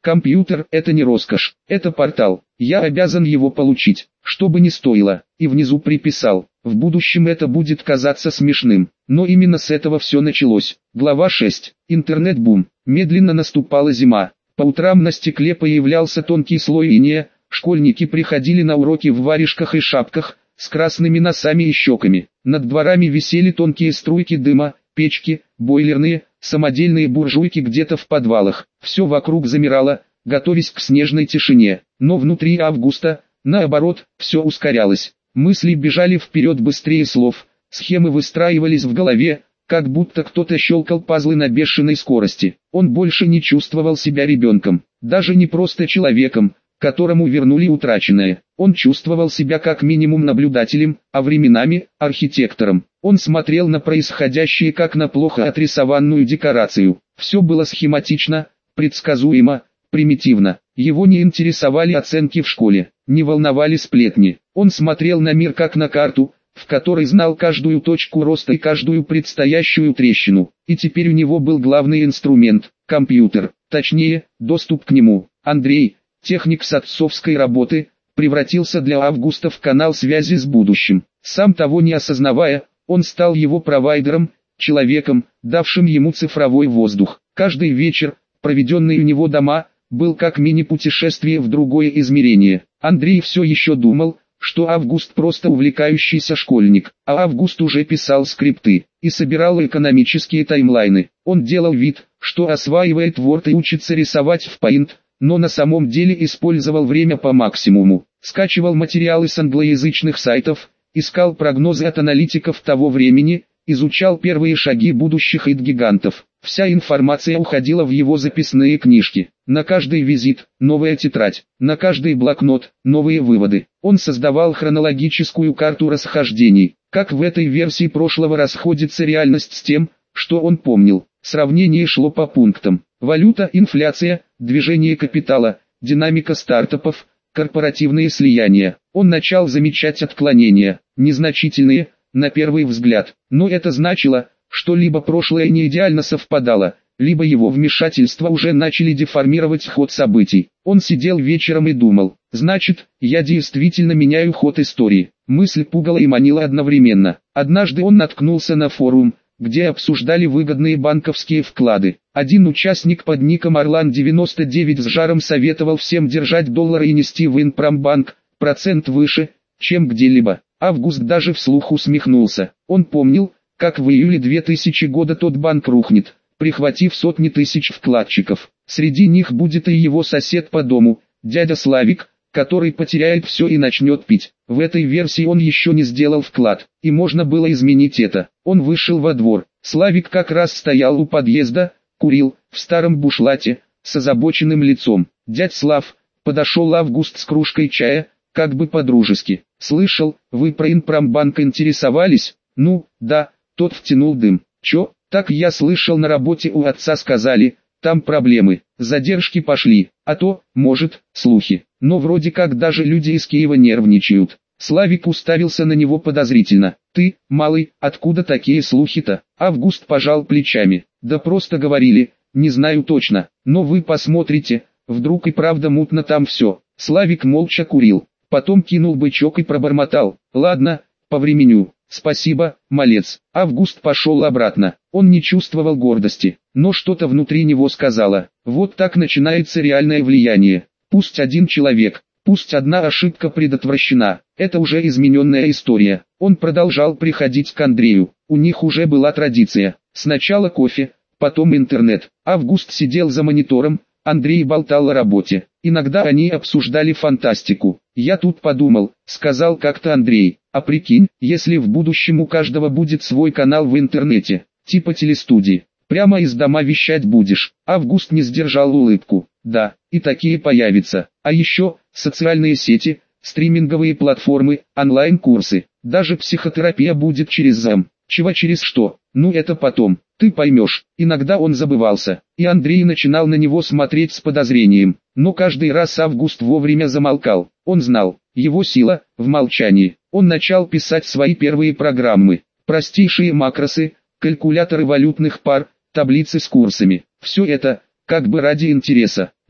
Компьютер – это не роскошь, это портал. Я обязан его получить, что бы ни стоило. И внизу приписал. В будущем это будет казаться смешным. Но именно с этого все началось. Глава 6. Интернет-бум. Медленно наступала зима. По утрам на стекле появлялся тонкий слой инея. Школьники приходили на уроки в варежках и шапках, с красными носами и щеками. Над дворами висели тонкие струйки дыма, печки, бойлерные, самодельные буржуйки где-то в подвалах. Все вокруг замирало, готовясь к снежной тишине. Но внутри Августа, наоборот, все ускорялось. Мысли бежали вперед быстрее слов, схемы выстраивались в голове, как будто кто-то щелкал пазлы на бешеной скорости. Он больше не чувствовал себя ребенком, даже не просто человеком, которому вернули утраченное. Он чувствовал себя как минимум наблюдателем, а временами – архитектором. Он смотрел на происходящее как на плохо отрисованную декорацию. Все было схематично, предсказуемо, примитивно. Его не интересовали оценки в школе, не волновали сплетни. Он смотрел на мир как на карту, в которой знал каждую точку роста и каждую предстоящую трещину. И теперь у него был главный инструмент – компьютер, точнее, доступ к нему. Андрей, техник с отцовской работы, превратился для Августа в канал связи с будущим. Сам того не осознавая, он стал его провайдером, человеком, давшим ему цифровой воздух. Каждый вечер, проведенный у него дома, был как мини-путешествие в другое измерение. Андрей все еще думал, что Август просто увлекающийся школьник, а Август уже писал скрипты и собирал экономические таймлайны. Он делал вид, что осваивает Word и учится рисовать в Paint, но на самом деле использовал время по максимуму, скачивал материалы с англоязычных сайтов, искал прогнозы от аналитиков того времени, изучал первые шаги будущих ит-гигантов. Вся информация уходила в его записные книжки. На каждый визит – новая тетрадь, на каждый блокнот – новые выводы. Он создавал хронологическую карту расхождений, как в этой версии прошлого расходится реальность с тем, что он помнил. Сравнение шло по пунктам. Валюта, инфляция, движение капитала, динамика стартапов, корпоративные слияния. Он начал замечать отклонения, незначительные, на первый взгляд. Но это значило, что либо прошлое не идеально совпадало, либо его вмешательства уже начали деформировать ход событий. Он сидел вечером и думал, значит, я действительно меняю ход истории. Мысль пугала и манила одновременно. Однажды он наткнулся на форум, где обсуждали выгодные банковские вклады. Один участник под ником Орлан99 с жаром советовал всем держать доллары и нести в Инпромбанк, процент выше, чем где-либо. Август даже вслух усмехнулся. Он помнил, как в июле 2000 года тот банк рухнет, прихватив сотни тысяч вкладчиков. Среди них будет и его сосед по дому, дядя Славик, который потеряет все и начнет пить. В этой версии он еще не сделал вклад, и можно было изменить это. Он вышел во двор. Славик как раз стоял у подъезда, курил, в старом бушлате, с озабоченным лицом. «Дядь Слав», подошел Август с кружкой чая, как бы по-дружески. «Слышал, вы про Инпромбанк интересовались?» «Ну, да», тот втянул дым. «Чё, так я слышал, на работе у отца сказали, там проблемы, задержки пошли, а то, может, слухи. Но вроде как даже люди из Киева нервничают». Славик уставился на него подозрительно. «Ты, малый, откуда такие слухи-то?» Август пожал плечами. «Да просто говорили, не знаю точно, но вы посмотрите, вдруг и правда мутно там все». Славик молча курил, потом кинул бычок и пробормотал: «Ладно, повременю, спасибо, малец». Август пошел обратно. Он не чувствовал гордости, но что-то внутри него сказала: вот так начинается реальное влияние. Пусть один человек, пусть одна ошибка предотвращена, это уже измененная история. Он продолжал приходить к Андрею. У них уже была традиция. Сначала кофе, потом интернет. Август сидел за монитором, Андрей болтал о работе. Иногда они обсуждали фантастику. «Я тут подумал», — сказал как-то Андрей, «а прикинь, если в будущем у каждого будет свой канал в интернете, типа телестудии, прямо из дома вещать будешь». Август не сдержал улыбку. «Да, и такие появятся. А еще, социальные сети, стриминговые платформы, онлайн-курсы, даже психотерапия будет через Zoom». «Чего через что? Ну это потом, ты поймешь». Иногда он забывался, и Андрей начинал на него смотреть с подозрением, но каждый раз Август вовремя замолкал. Он знал, его сила в молчании. Он начал писать свои первые программы, простейшие макросы, калькуляторы валютных пар, таблицы с курсами. Все это, как бы ради интереса,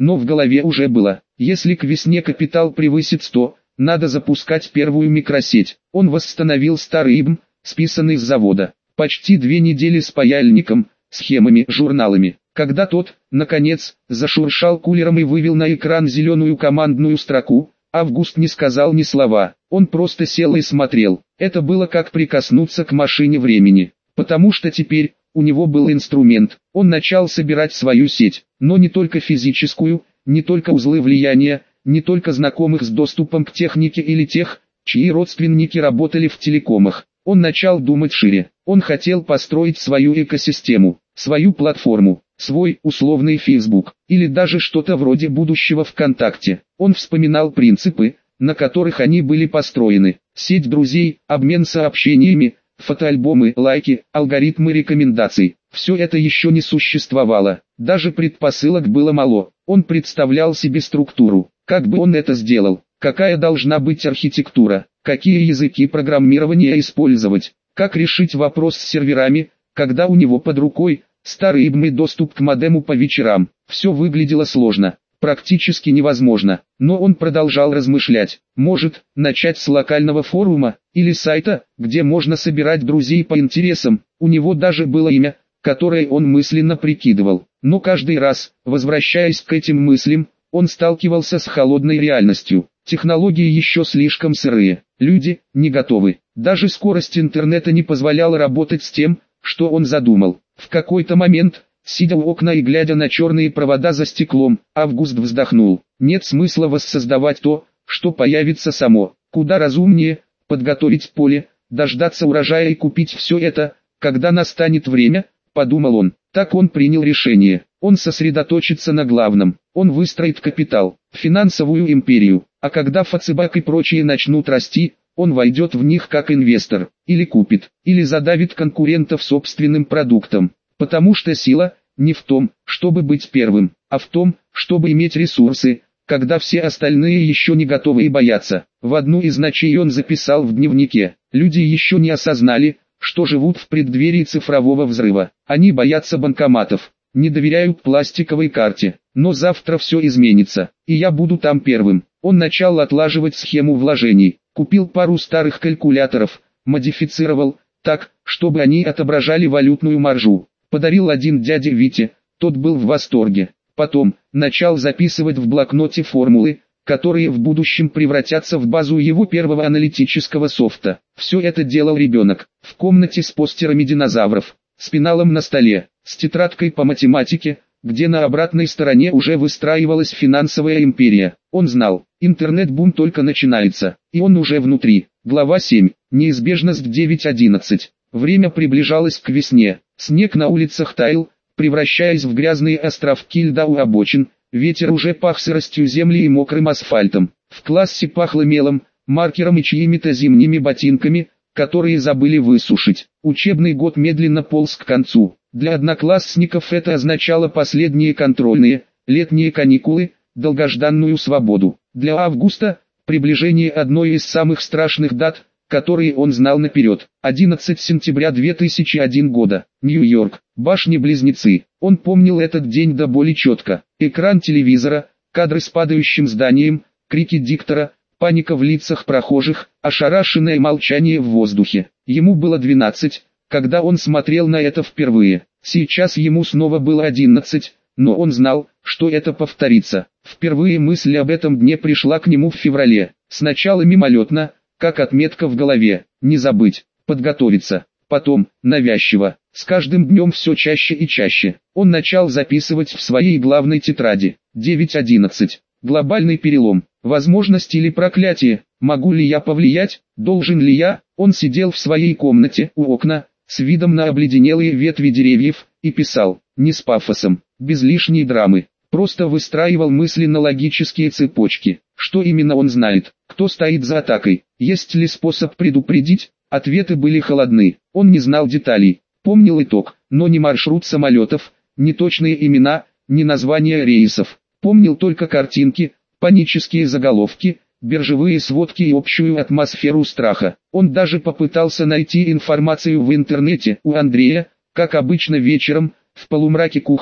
но в голове уже было: если к весне капитал превысит 100, надо запускать первую микросеть. Он восстановил старый ИБМ, списанный с завода. Почти 2 недели с паяльником, схемами, журналами. Когда тот, наконец, зашуршал кулером и вывел на экран зеленую командную строку, Август не сказал ни слова. Он просто сел и смотрел. Это было как прикоснуться к машине времени. Потому что теперь у него был инструмент. Он начал собирать свою сеть, но не только физическую, не только узлы влияния, не только знакомых с доступом к технике или тех, чьи родственники работали в телекомах. Он начал думать шире. Он хотел построить свою экосистему, свою платформу, свой условный Facebook, или даже что-то вроде будущего ВКонтакте. Он вспоминал принципы, на которых они были построены. Сеть друзей, обмен сообщениями, фотоальбомы, лайки, алгоритмы рекомендаций. Все это еще не существовало. Даже предпосылок было мало. Он представлял себе структуру. Как бы он это сделал? Какая должна быть архитектура? Какие языки программирования использовать? Как решить вопрос с серверами, когда у него под рукой старый ИБМ и доступ к модему по вечерам? Все выглядело сложно, практически невозможно, но он продолжал размышлять. Может, начать с локального форума, или сайта, где можно собирать друзей по интересам. У него даже было имя, которое он мысленно прикидывал. Но каждый раз, возвращаясь к этим мыслям, он сталкивался с холодной реальностью. Технологии еще слишком сырые, люди не готовы. Даже скорость интернета не позволяла работать с тем, что он задумал. В какой-то момент, сидя у окна и глядя на черные провода за стеклом, Август вздохнул. Нет смысла воссоздавать то, что появится само. Куда разумнее подготовить поле, дождаться урожая и купить все это, когда настанет время, подумал он. Так он принял решение. Он сосредоточится на главном. Он выстроит капитал, финансовую империю. А когда ФЦБ и прочие начнут расти, он войдет в них как инвестор, или купит, или задавит конкурентов собственным продуктом. Потому что сила не в том, чтобы быть первым, а в том, чтобы иметь ресурсы, когда все остальные еще не готовы и боятся. В одну из ночей он записал в дневнике: люди еще не осознали, что живут в преддверии цифрового взрыва. Они боятся банкоматов, не доверяют пластиковой карте. Но завтра все изменится, и я буду там первым. Он начал отлаживать схему вложений, купил пару старых калькуляторов, модифицировал так, чтобы они отображали валютную маржу. Подарил один дяде Вите, тот был в восторге. Потом начал записывать в блокноте формулы, которые в будущем превратятся в базу его первого аналитического софта. Все это делал ребенок, в комнате с постерами динозавров, с пеналом на столе, с тетрадкой по математике, где на обратной стороне уже выстраивалась финансовая империя. Он знал, интернет-бум только начинается, и он уже внутри. Глава 7. Неизбежность 9.11. Время приближалось к весне. Снег на улицах таял, превращаясь в грязные островки льда у обочин. Ветер уже пах сыростью земли и мокрым асфальтом. В классе пахло мелом, маркером и чьими-то зимними ботинками, которые забыли высушить. Учебный год медленно полз к концу. Для одноклассников это означало последние контрольные, летние каникулы, долгожданную свободу. Для Августа – приближение одной из самых страшных дат, которые он знал наперед. 11 сентября 2001 года. Нью-Йорк. Башни-близнецы. Он помнил этот день до боли четко. Экран телевизора, кадры с падающим зданием, крики диктора, паника в лицах прохожих, ошарашенное молчание в воздухе. Ему было 12, когда он смотрел на это впервые. Сейчас ему снова было 11, но он знал, что это повторится. Впервые мысль об этом дне пришла к нему в феврале. Сначала мимолетно, как отметка в голове, не забыть, подготовиться. Потом, навязчиво, с каждым днем все чаще и чаще. Он начал записывать в своей главной тетради. 9.11. Глобальный перелом. Возможность или проклятие. Могу ли я повлиять? Должен ли я? Он сидел в своей комнате у окна, с видом на обледенелые ветви деревьев, и писал, не с пафосом, без лишней драмы. Просто выстраивал мысленно логические цепочки. Что именно он знает? Кто стоит за атакой? Есть ли способ предупредить? Ответы были холодны. Он не знал деталей. Помнил итог, но не маршрут самолетов, не точные имена, не названия рейсов. Помнил только картинки, панические заголовки, биржевые сводки и общую атмосферу страха. Он даже попытался найти информацию в интернете у Андрея, как обычно вечером, в полумраке кухни,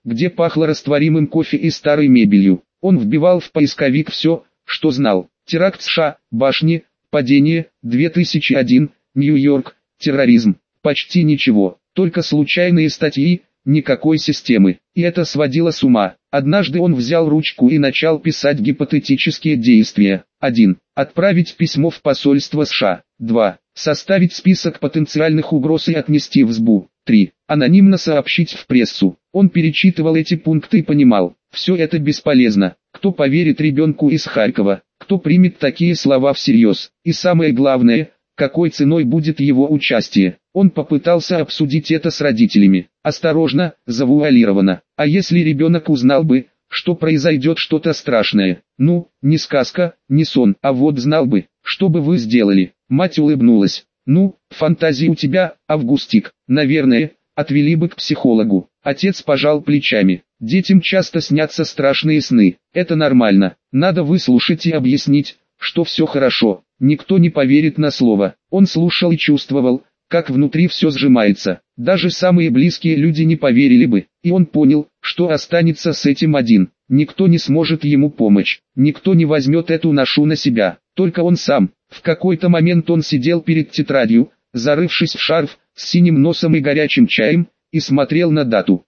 где пахло растворимым кофе и старой мебелью. Он вбивал в поисковик все, что знал. Теракт США, башни, падение, 2001, Нью-Йорк, терроризм. Почти ничего, только случайные статьи, никакой системы. И это сводило с ума. Однажды он взял ручку и начал писать гипотетические действия. 1. Отправить письмо в посольство США. 2. Составить список потенциальных угроз и отнести в СБУ. 3. Анонимно сообщить в прессу. Он перечитывал эти пункты и понимал, все это бесполезно. Кто поверит ребенку из Харькова? Кто примет такие слова всерьез? И самое главное, какой ценой будет его участие? Он попытался обсудить это с родителями. Осторожно, завуалированно. А если ребенок узнал бы, что произойдет что-то страшное? Ну, не сказка, не сон, а вот знал бы, что бы вы сделали? Мать улыбнулась. Ну, фантазии у тебя, Августик, наверное, отвели бы к психологу. Отец пожал плечами. Детям часто снятся страшные сны. Это нормально. Надо выслушать и объяснить, что все хорошо. Никто не поверит на слово. Он слушал и чувствовал, как внутри все сжимается. Даже самые близкие люди не поверили бы. И он понял, что останется с этим один. Никто не сможет ему помочь. Никто не возьмет эту ношу на себя. Только он сам. В какой-то момент он сидел перед тетрадью, зарывшись в шарф, с синим носом и горячим чаем, и смотрел на дату.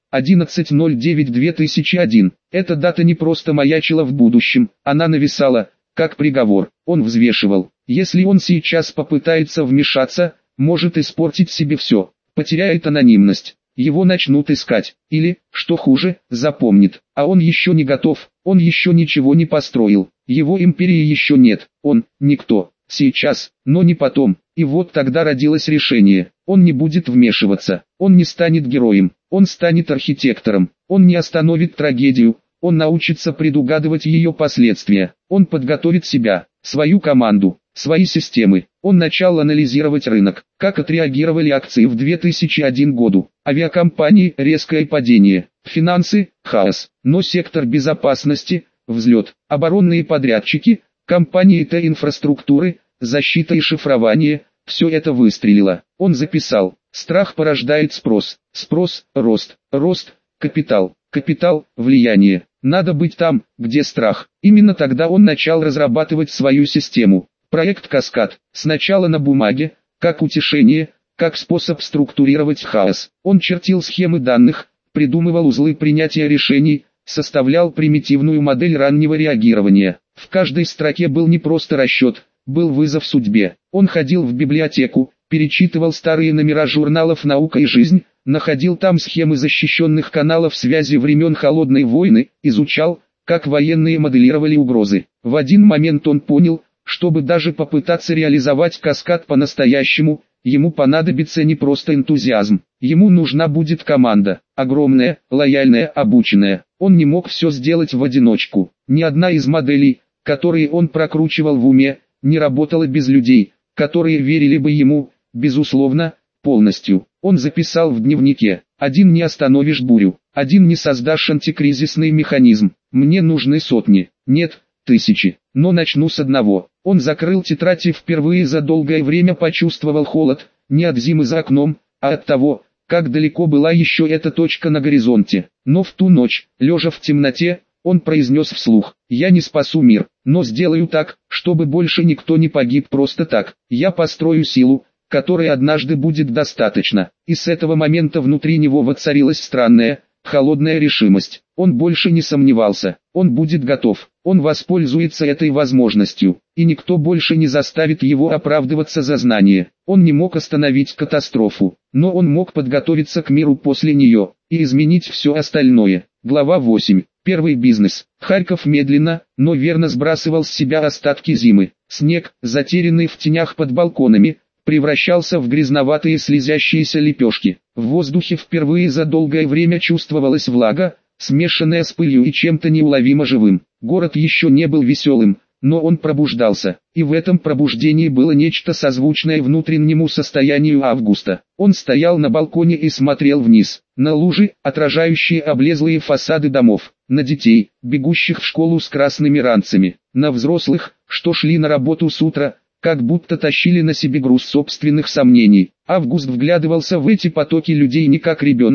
11.09.2001. Эта дата не просто маячила в будущем, она нависала, как приговор. Он взвешивал. Если он сейчас попытается вмешаться, может испортить себе все. Потеряет анонимность. Его начнут искать. Или, что хуже, запомнит. А он еще не готов. Он еще ничего не построил. Его империи еще нет. Он, никто. Сейчас, но не потом. И вот тогда родилось решение. Он не будет вмешиваться. Он не станет героем. Он станет архитектором. Он не остановит трагедию. Он научится предугадывать ее последствия. Он подготовит себя, свою команду, свои системы. Он начал анализировать рынок. Как отреагировали акции в 2001 году. Авиакомпании – резкое падение. Финансы – хаос. Но сектор безопасности – взлет. Оборонные подрядчики – компании Т-инфраструктуры, защита и шифрование – все это выстрелило. Он записал. Страх порождает спрос. Спрос – рост. Рост – капитал. Капитал – влияние. Надо быть там, где страх. Именно тогда он начал разрабатывать свою систему. Проект «Каскад». Сначала на бумаге, как утешение, как способ структурировать хаос. Он чертил схемы данных, придумывал узлы принятия решений, составлял примитивную модель раннего реагирования. В каждой строке был не просто расчет, был вызов судьбе. Он ходил в библиотеку, перечитывал старые номера журналов «Наука и жизнь», находил там схемы защищенных каналов связи времен Холодной войны, изучал, как военные моделировали угрозы. В один момент он понял, чтобы даже попытаться реализовать «Каскад» по-настоящему, ему понадобится не просто энтузиазм. Ему нужна будет команда, огромная, лояльная, обученная. Он не мог все сделать в одиночку. Ни одна из моделей, которые он прокручивал в уме, не работала без людей, которые верили бы ему, безусловно, полностью. Он записал в дневнике: «Один не остановишь бурю, один не создашь антикризисный механизм. Мне нужны сотни, нет, тысячи, но начну с одного». Он закрыл тетрадь и впервые за долгое время почувствовал холод, не от зимы за окном, а от того, как далеко была еще эта точка на горизонте. Но в ту ночь, лежа в темноте, он произнес вслух: «Я не спасу мир, но сделаю так, чтобы больше никто не погиб просто так. Я построю силу, которой однажды будет достаточно». И с этого момента внутри него воцарилась странная, холодная решимость. Он больше не сомневался, он будет готов, он воспользуется этой возможностью, и никто больше не заставит его оправдываться за знание. Он не мог остановить катастрофу, но он мог подготовиться к миру после нее, и изменить все остальное. Глава 8. Первый бизнес. Харьков медленно, но верно сбрасывал с себя остатки зимы. Снег, затерянный в тенях под балконами, превращался в грязноватые слезящиеся лепешки. В воздухе впервые за долгое время чувствовалась влага, смешанная с пылью и чем-то неуловимо живым. Город еще не был веселым, но он пробуждался, и в этом пробуждении было нечто созвучное внутреннему состоянию Августа. Он стоял на балконе и смотрел вниз, на лужи, отражающие облезлые фасады домов, на детей, бегущих в школу с красными ранцами, на взрослых, что шли на работу с утра, как будто тащили на себе груз собственных сомнений. Август вглядывался в эти потоки людей не как ребенок,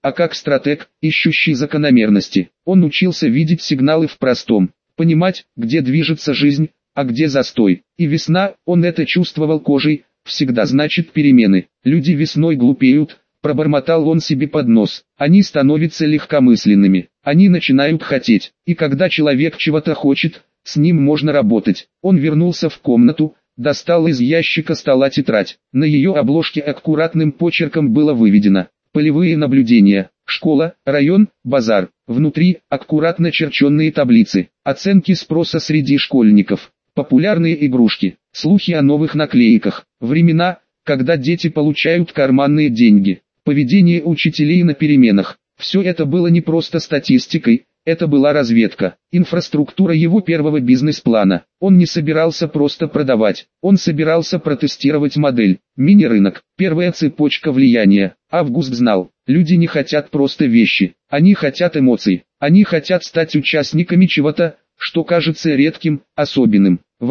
а как стратег, ищущий закономерности. Он учился видеть сигналы в простом, понимать, где движется жизнь, а где застой. И весна, он это чувствовал кожей, всегда значит перемены. Люди весной глупеют, пробормотал он себе под нос. Они становятся легкомысленными, они начинают хотеть. И когда человек чего-то хочет, с ним можно работать. Он вернулся в комнату, достал из ящика стола тетрадь. На ее обложке аккуратным почерком было выведено: полевые наблюдения, школа, район, базар. Внутри аккуратно черченные таблицы, оценки спроса среди школьников, популярные игрушки, слухи о новых наклейках, времена, когда дети получают карманные деньги, поведение учителей на переменах. Все это было не просто статистикой, это была разведка, инфраструктура его первого бизнес-плана. Он не собирался просто продавать, он собирался протестировать модель. Мини-рынок, первая цепочка влияния. Август знал, люди не хотят просто вещи, они хотят эмоций, они хотят стать участниками чего-то, что кажется редким, особенным. В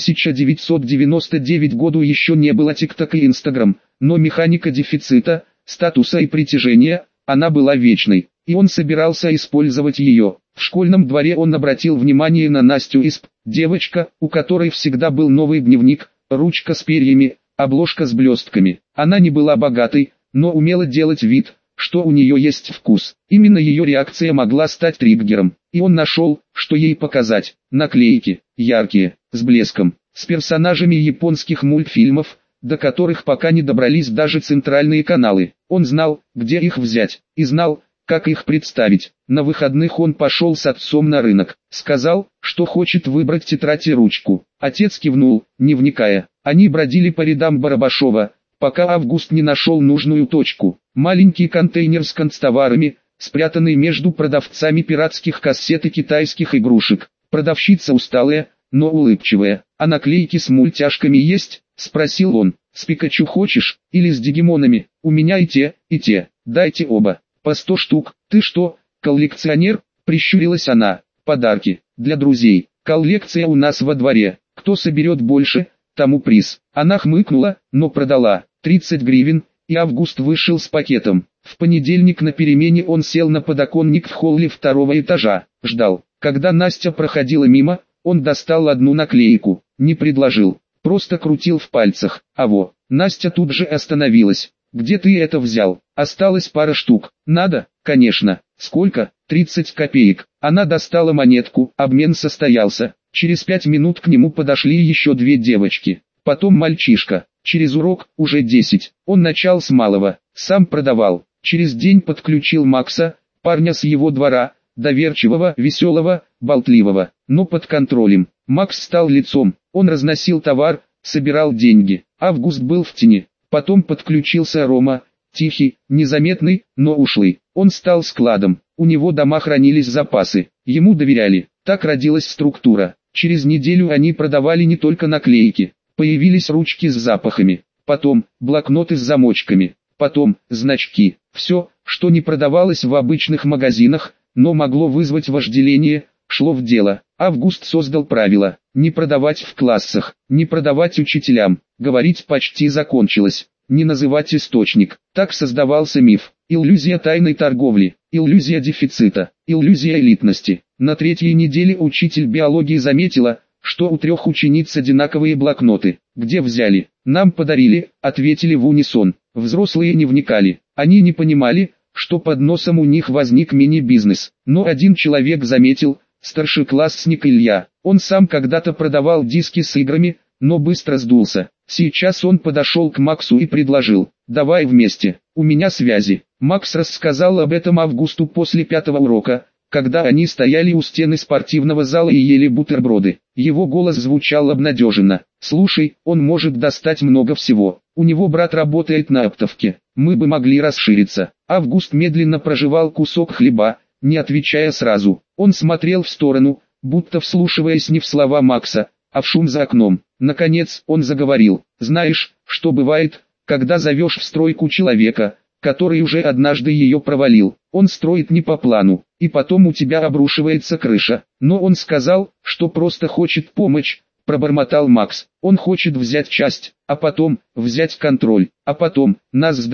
1999 году еще не было ТикТок и Инстаграм, но механика дефицита, статуса и притяжения, она была вечной, и он собирался использовать ее. В школьном дворе он обратил внимание на Настю Исп, девочка, у которой всегда был новый дневник, ручка с перьями, обложка с блестками. Она не была богатой, но умела делать вид, что у нее есть вкус. Именно ее реакция могла стать триггером, и он нашел, что ей показать. Наклейки, яркие, с блеском, с персонажами японских мультфильмов, до которых пока не добрались даже центральные каналы. Он знал, где их взять, и знал, как их представить. На выходных он пошел с отцом на рынок, сказал, что хочет выбрать тетрадь и ручку. Отец кивнул, не вникая. Они бродили по рядам Барабашова, пока Август не нашел нужную точку. Маленький контейнер с канцтоварами, спрятанный между продавцами пиратских кассет и китайских игрушек. Продавщица усталая, но улыбчивая. «А наклейки с мультяшками есть?» — спросил он. «С Пикачу хочешь, или с Дигимонами? У меня и те, дайте оба. По 100 штук. Ты что, коллекционер?» — прищурилась она. «Подарки, для друзей. Коллекция у нас во дворе. Кто соберет больше, тому приз». Она хмыкнула, но продала. 30 гривен, и Август вышел с пакетом. В понедельник на перемене он сел на подоконник в холле второго этажа. Ждал. Когда Настя проходила мимо, он достал одну наклейку. Не предложил. Просто крутил в пальцах. «Аво». Настя тут же остановилась. «Где ты это взял? Осталось пара штук». «Надо?» «Конечно». «Сколько?» 30 копеек. Она достала монетку, обмен состоялся. Через 5 минут к нему подошли еще 2 девочки. Потом мальчишка. Через урок, уже 10. Он начал с малого, сам продавал. Через день подключил Макса, парня с его двора, доверчивого, веселого, болтливого, но под контролем. Макс стал лицом, он разносил товар, собирал деньги. Август был в тени. Потом подключился Рома, тихий, незаметный, но ушлый. Он стал складом, у него дома хранились запасы, ему доверяли. Так родилась структура. Через неделю они продавали не только наклейки, появились ручки с запахами, потом блокноты с замочками, потом значки. Все, что не продавалось в обычных магазинах, но могло вызвать вожделение, шло в дело. Август создал правила: не продавать в классах, не продавать учителям, говорить почти закончилось, не называть источник. Так создавался миф, иллюзия тайной торговли, иллюзия дефицита, иллюзия элитности. На 3-й неделе учитель биологии заметила, что у 3 учениц одинаковые блокноты. «Где взяли?» «Нам подарили», ответили в унисон. Взрослые не вникали, они не понимали, что под носом у них возник мини-бизнес. Но один человек заметил, старшеклассник Илья. Он сам когда-то продавал диски с играми, но быстро сдулся. Сейчас он подошел к Максу и предложил: «Давай вместе, у меня связи». Макс рассказал об этом Августу после 5-го урока, когда они стояли у стены спортивного зала и ели бутерброды. Его голос звучал обнадеженно. «Слушай, он может достать много всего. У него брат работает на оптовке. Мы бы могли расшириться». Август медленно прожевал кусок хлеба, не отвечая сразу. Он смотрел в сторону, будто вслушиваясь не в слова Макса, а в шум за окном. Наконец он заговорил: «Знаешь, что бывает, когда зовешь в стройку человека, который уже однажды ее провалил? Он строит не по плану, и потом у тебя обрушивается крыша». «Но он сказал, что просто хочет помочь», — пробормотал Макс. «Он хочет взять часть, а потом взять контроль, а потом нас сдать,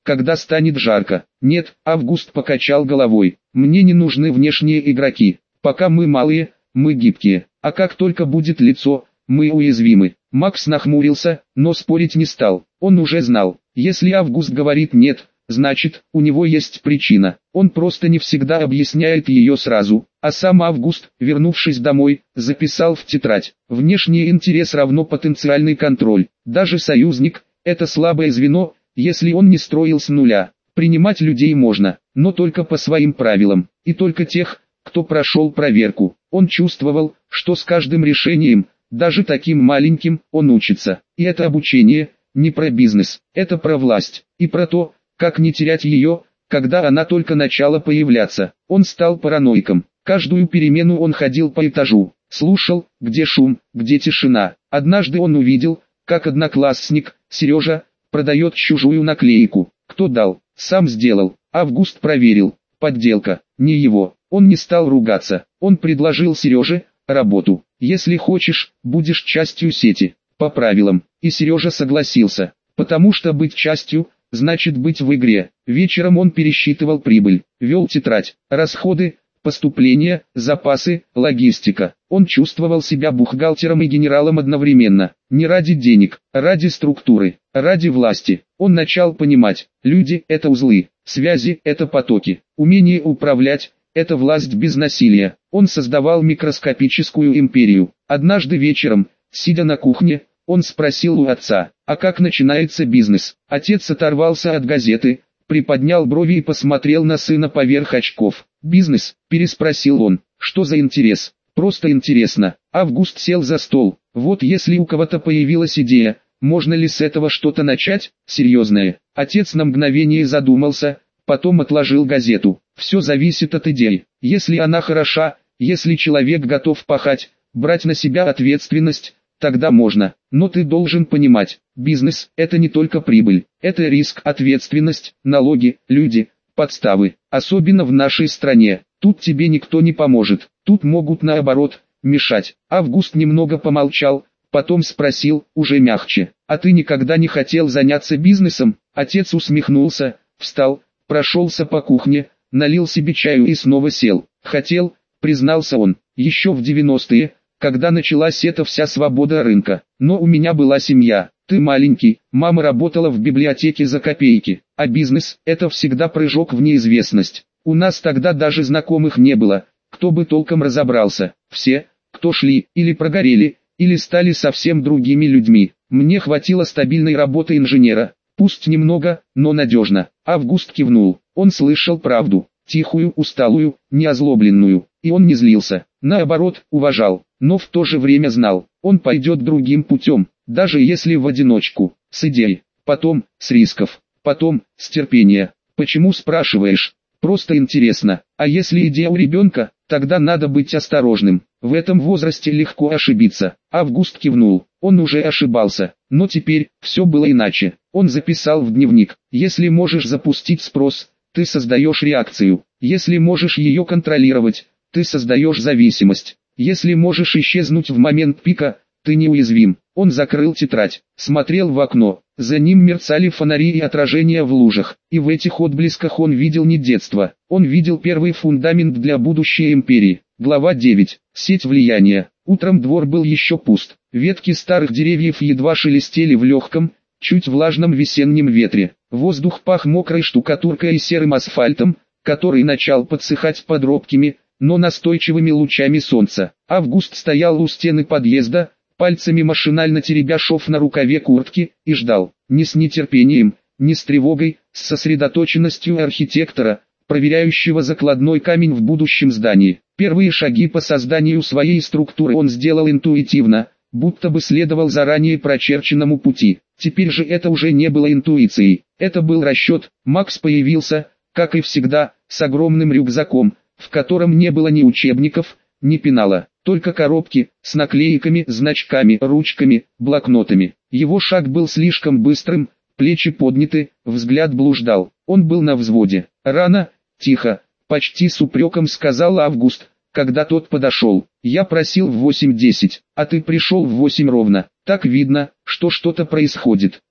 когда станет жарко. Нет, Август покачал головой. Мне не нужны внешние игроки. Пока мы малые, мы гибкие. А как только будет лицо, мы уязвимы. Макс нахмурился, но спорить не стал. Он уже знал, если Август говорит «нет», значит, у него есть причина. Он просто не всегда объясняет ее сразу. А сам Август, вернувшись домой, записал в тетрадь: внешний интерес равно потенциальный контроль. Даже союзник – это слабое звено, если он не строил с нуля. Принимать людей можно, но только по своим правилам, и только тех, кто прошел проверку. Он чувствовал, что с каждым решением, даже таким маленьким, он учится. И это обучение не про бизнес, это про власть, и про то, как не терять ее, когда она только начала появляться. Он стал параноиком. Каждую перемену он ходил по этажу, слушал, где шум, где тишина. Однажды он увидел, как одноклассник, Сережа, продает чужую наклейку. Кто дал? Сам сделал. Август проверил. Подделка. Не его. Он не стал ругаться. Он предложил Сереже работу. Если хочешь, будешь частью сети. По правилам. И Сережа согласился. Потому что быть частью – значит быть в игре. Вечером он пересчитывал прибыль, вел тетрадь, расходы, поступления, запасы, логистика. Он чувствовал себя бухгалтером и генералом одновременно. Не ради денег, ради структуры, ради власти. Он начал понимать, люди – это узлы, связи – это потоки, умение управлять – это власть без насилия. Он создавал микроскопическую империю. Однажды вечером, сидя на кухне, он спросил у отца: а как начинается бизнес? Отец оторвался от газеты, приподнял брови и посмотрел на сына поверх очков. «Бизнес?» – переспросил он. «Что за интерес?» «Просто интересно». Август сел за стол. «Вот если у кого-то появилась идея, можно ли с этого что-то начать? Серьезное?» Отец на мгновение задумался, потом отложил газету. «Все зависит от идеи. Если она хороша, если человек готов пахать, брать на себя ответственность, тогда можно. Но ты должен понимать, бизнес – это не только прибыль, это риск, ответственность, налоги, люди, подставы. Особенно в нашей стране. Тут тебе никто не поможет. Тут могут наоборот, мешать». Август немного помолчал, потом спросил, уже мягче: «А ты никогда не хотел заняться бизнесом?» Отец усмехнулся, встал, прошелся по кухне, налил себе чаю и снова сел. «Хотел», признался он, еще в 90-е, когда началась эта вся свобода рынка. Но у меня была семья. Ты маленький, мама работала в библиотеке за копейки. А бизнес – это всегда прыжок в неизвестность. У нас тогда даже знакомых не было, кто бы толком разобрался. Все, кто шли, или прогорели, или стали совсем другими людьми. Мне хватило стабильной работы инженера. Пусть немного, но надежно». Август кивнул. Он слышал правду. Тихую, усталую, неозлобленную. И он не злился. Наоборот, уважал. Но в то же время знал, он пойдет другим путем, даже если в одиночку, с идеей, потом, с рисков, потом, с терпения. «Почему спрашиваешь?» «Просто интересно. А если идея у ребенка, тогда надо быть осторожным. В этом возрасте легко ошибиться». Август кивнул. Он уже ошибался, но теперь все было иначе. Он записал в дневник: если можешь запустить спрос, ты создаешь реакцию. Если можешь ее контролировать, ты создаешь зависимость. Если можешь исчезнуть в момент пика, ты неуязвим. Он закрыл тетрадь, смотрел в окно. За ним мерцали фонари и отражения в лужах. И в этих отблесках он видел не детство. Он видел первый фундамент для будущей империи. Глава 9. Сеть влияния. Утром двор был еще пуст. Ветки старых деревьев едва шелестели в легком, чуть влажном весеннем ветре. Воздух пах мокрой штукатуркой и серым асфальтом, который начал подсыхать под робкими, но настойчивыми лучами солнца. Август стоял у стены подъезда, пальцами машинально теребя шов на рукаве куртки, и ждал. Не с нетерпением, не с тревогой, с сосредоточенностью архитектора, проверяющего закладной камень в будущем здании. Первые шаги по созданию своей структуры он сделал интуитивно, будто бы следовал заранее прочерченному пути. Теперь же это уже не было интуицией, это был расчет. Макс появился, как и всегда, с огромным рюкзаком, в котором не было ни учебников, ни пенала, только коробки, с наклейками, значками, ручками, блокнотами. Его шаг был слишком быстрым, плечи подняты, взгляд блуждал. Он был на взводе. «Рано, тихо», почти с упреком сказал Август, когда тот подошел. «Я просил в 8:10, а ты пришел в 8 ровно. Так видно, что что-то происходит».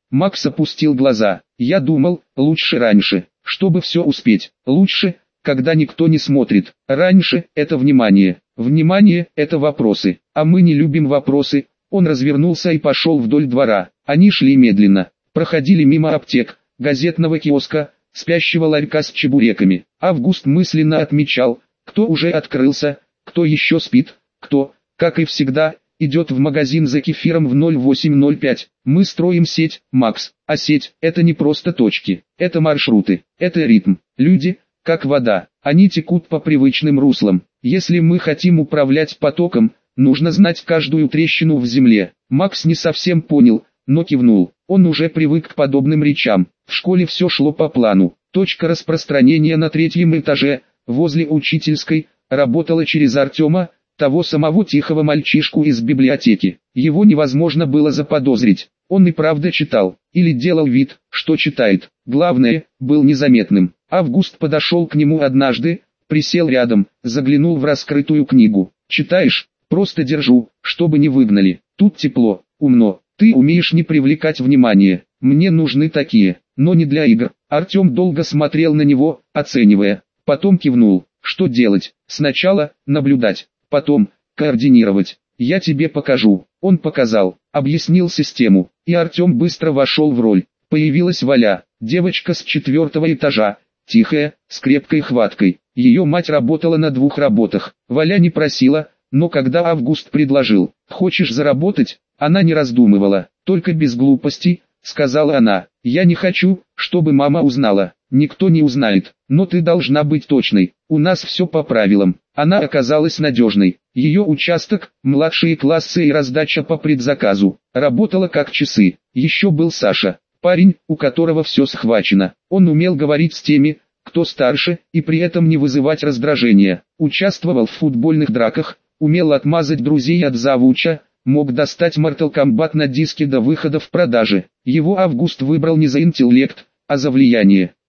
Макс опустил глаза. Я думал, лучше раньше, чтобы все успеть. Лучше, когда никто не смотрит. Раньше – это внимание. Внимание – это вопросы. А мы не любим вопросы. Он развернулся и пошел вдоль двора. Они шли медленно. Проходили мимо аптек, газетного киоска, спящего ларька с чебуреками. Август мысленно отмечал, кто уже открылся, кто еще спит, кто, как и всегда, идет в магазин за кефиром в 08:05. Мы строим сеть, Макс, а сеть – это не просто точки, это маршруты, это ритм. Люди, как вода, они текут по привычным руслам. Если мы хотим управлять потоком, нужно знать каждую трещину в земле. Макс не совсем понял, но кивнул. Он уже привык к подобным речам. В школе все шло по плану. Точка распространения на 3-м этаже, возле учительской, работала через Артема, того самого тихого мальчишку из библиотеки. Его невозможно было заподозрить. Он и правда читал, или делал вид, что читает. Главное, был незаметным. Август подошел к нему однажды, присел рядом, заглянул в раскрытую книгу. «Читаешь? Просто держу, чтобы не выгнали. Тут тепло, умно. Ты умеешь не привлекать внимания. Мне нужны такие, но не для игр». Артем долго смотрел на него, оценивая. Потом кивнул. «Что делать? Сначала наблюдать, потом координировать. Я тебе покажу». Он показал, объяснил систему, и Артем быстро вошел в роль. Появилась Валя, девочка с 4-го этажа, тихая, с крепкой хваткой. Ее мать работала на 2 работах. Валя не просила, но когда Август предложил: «Хочешь заработать?», она не раздумывала. «Только без глупостей», — сказала она. «Я не хочу, чтобы мама узнала». «Никто не узнает, но ты должна быть точной. У нас все по правилам». Она оказалась надежной. Ее участок, младшие классы и раздача по предзаказу, работала как часы. Еще был Саша, парень, у которого все схвачено. Он умел говорить с теми, кто старше, и при этом не вызывать раздражения. Участвовал в футбольных драках, умел отмазать друзей от завуча, мог достать Mortal Kombat на диске до выхода в продаже. Его Август выбрал не за интеллект, а за влияние.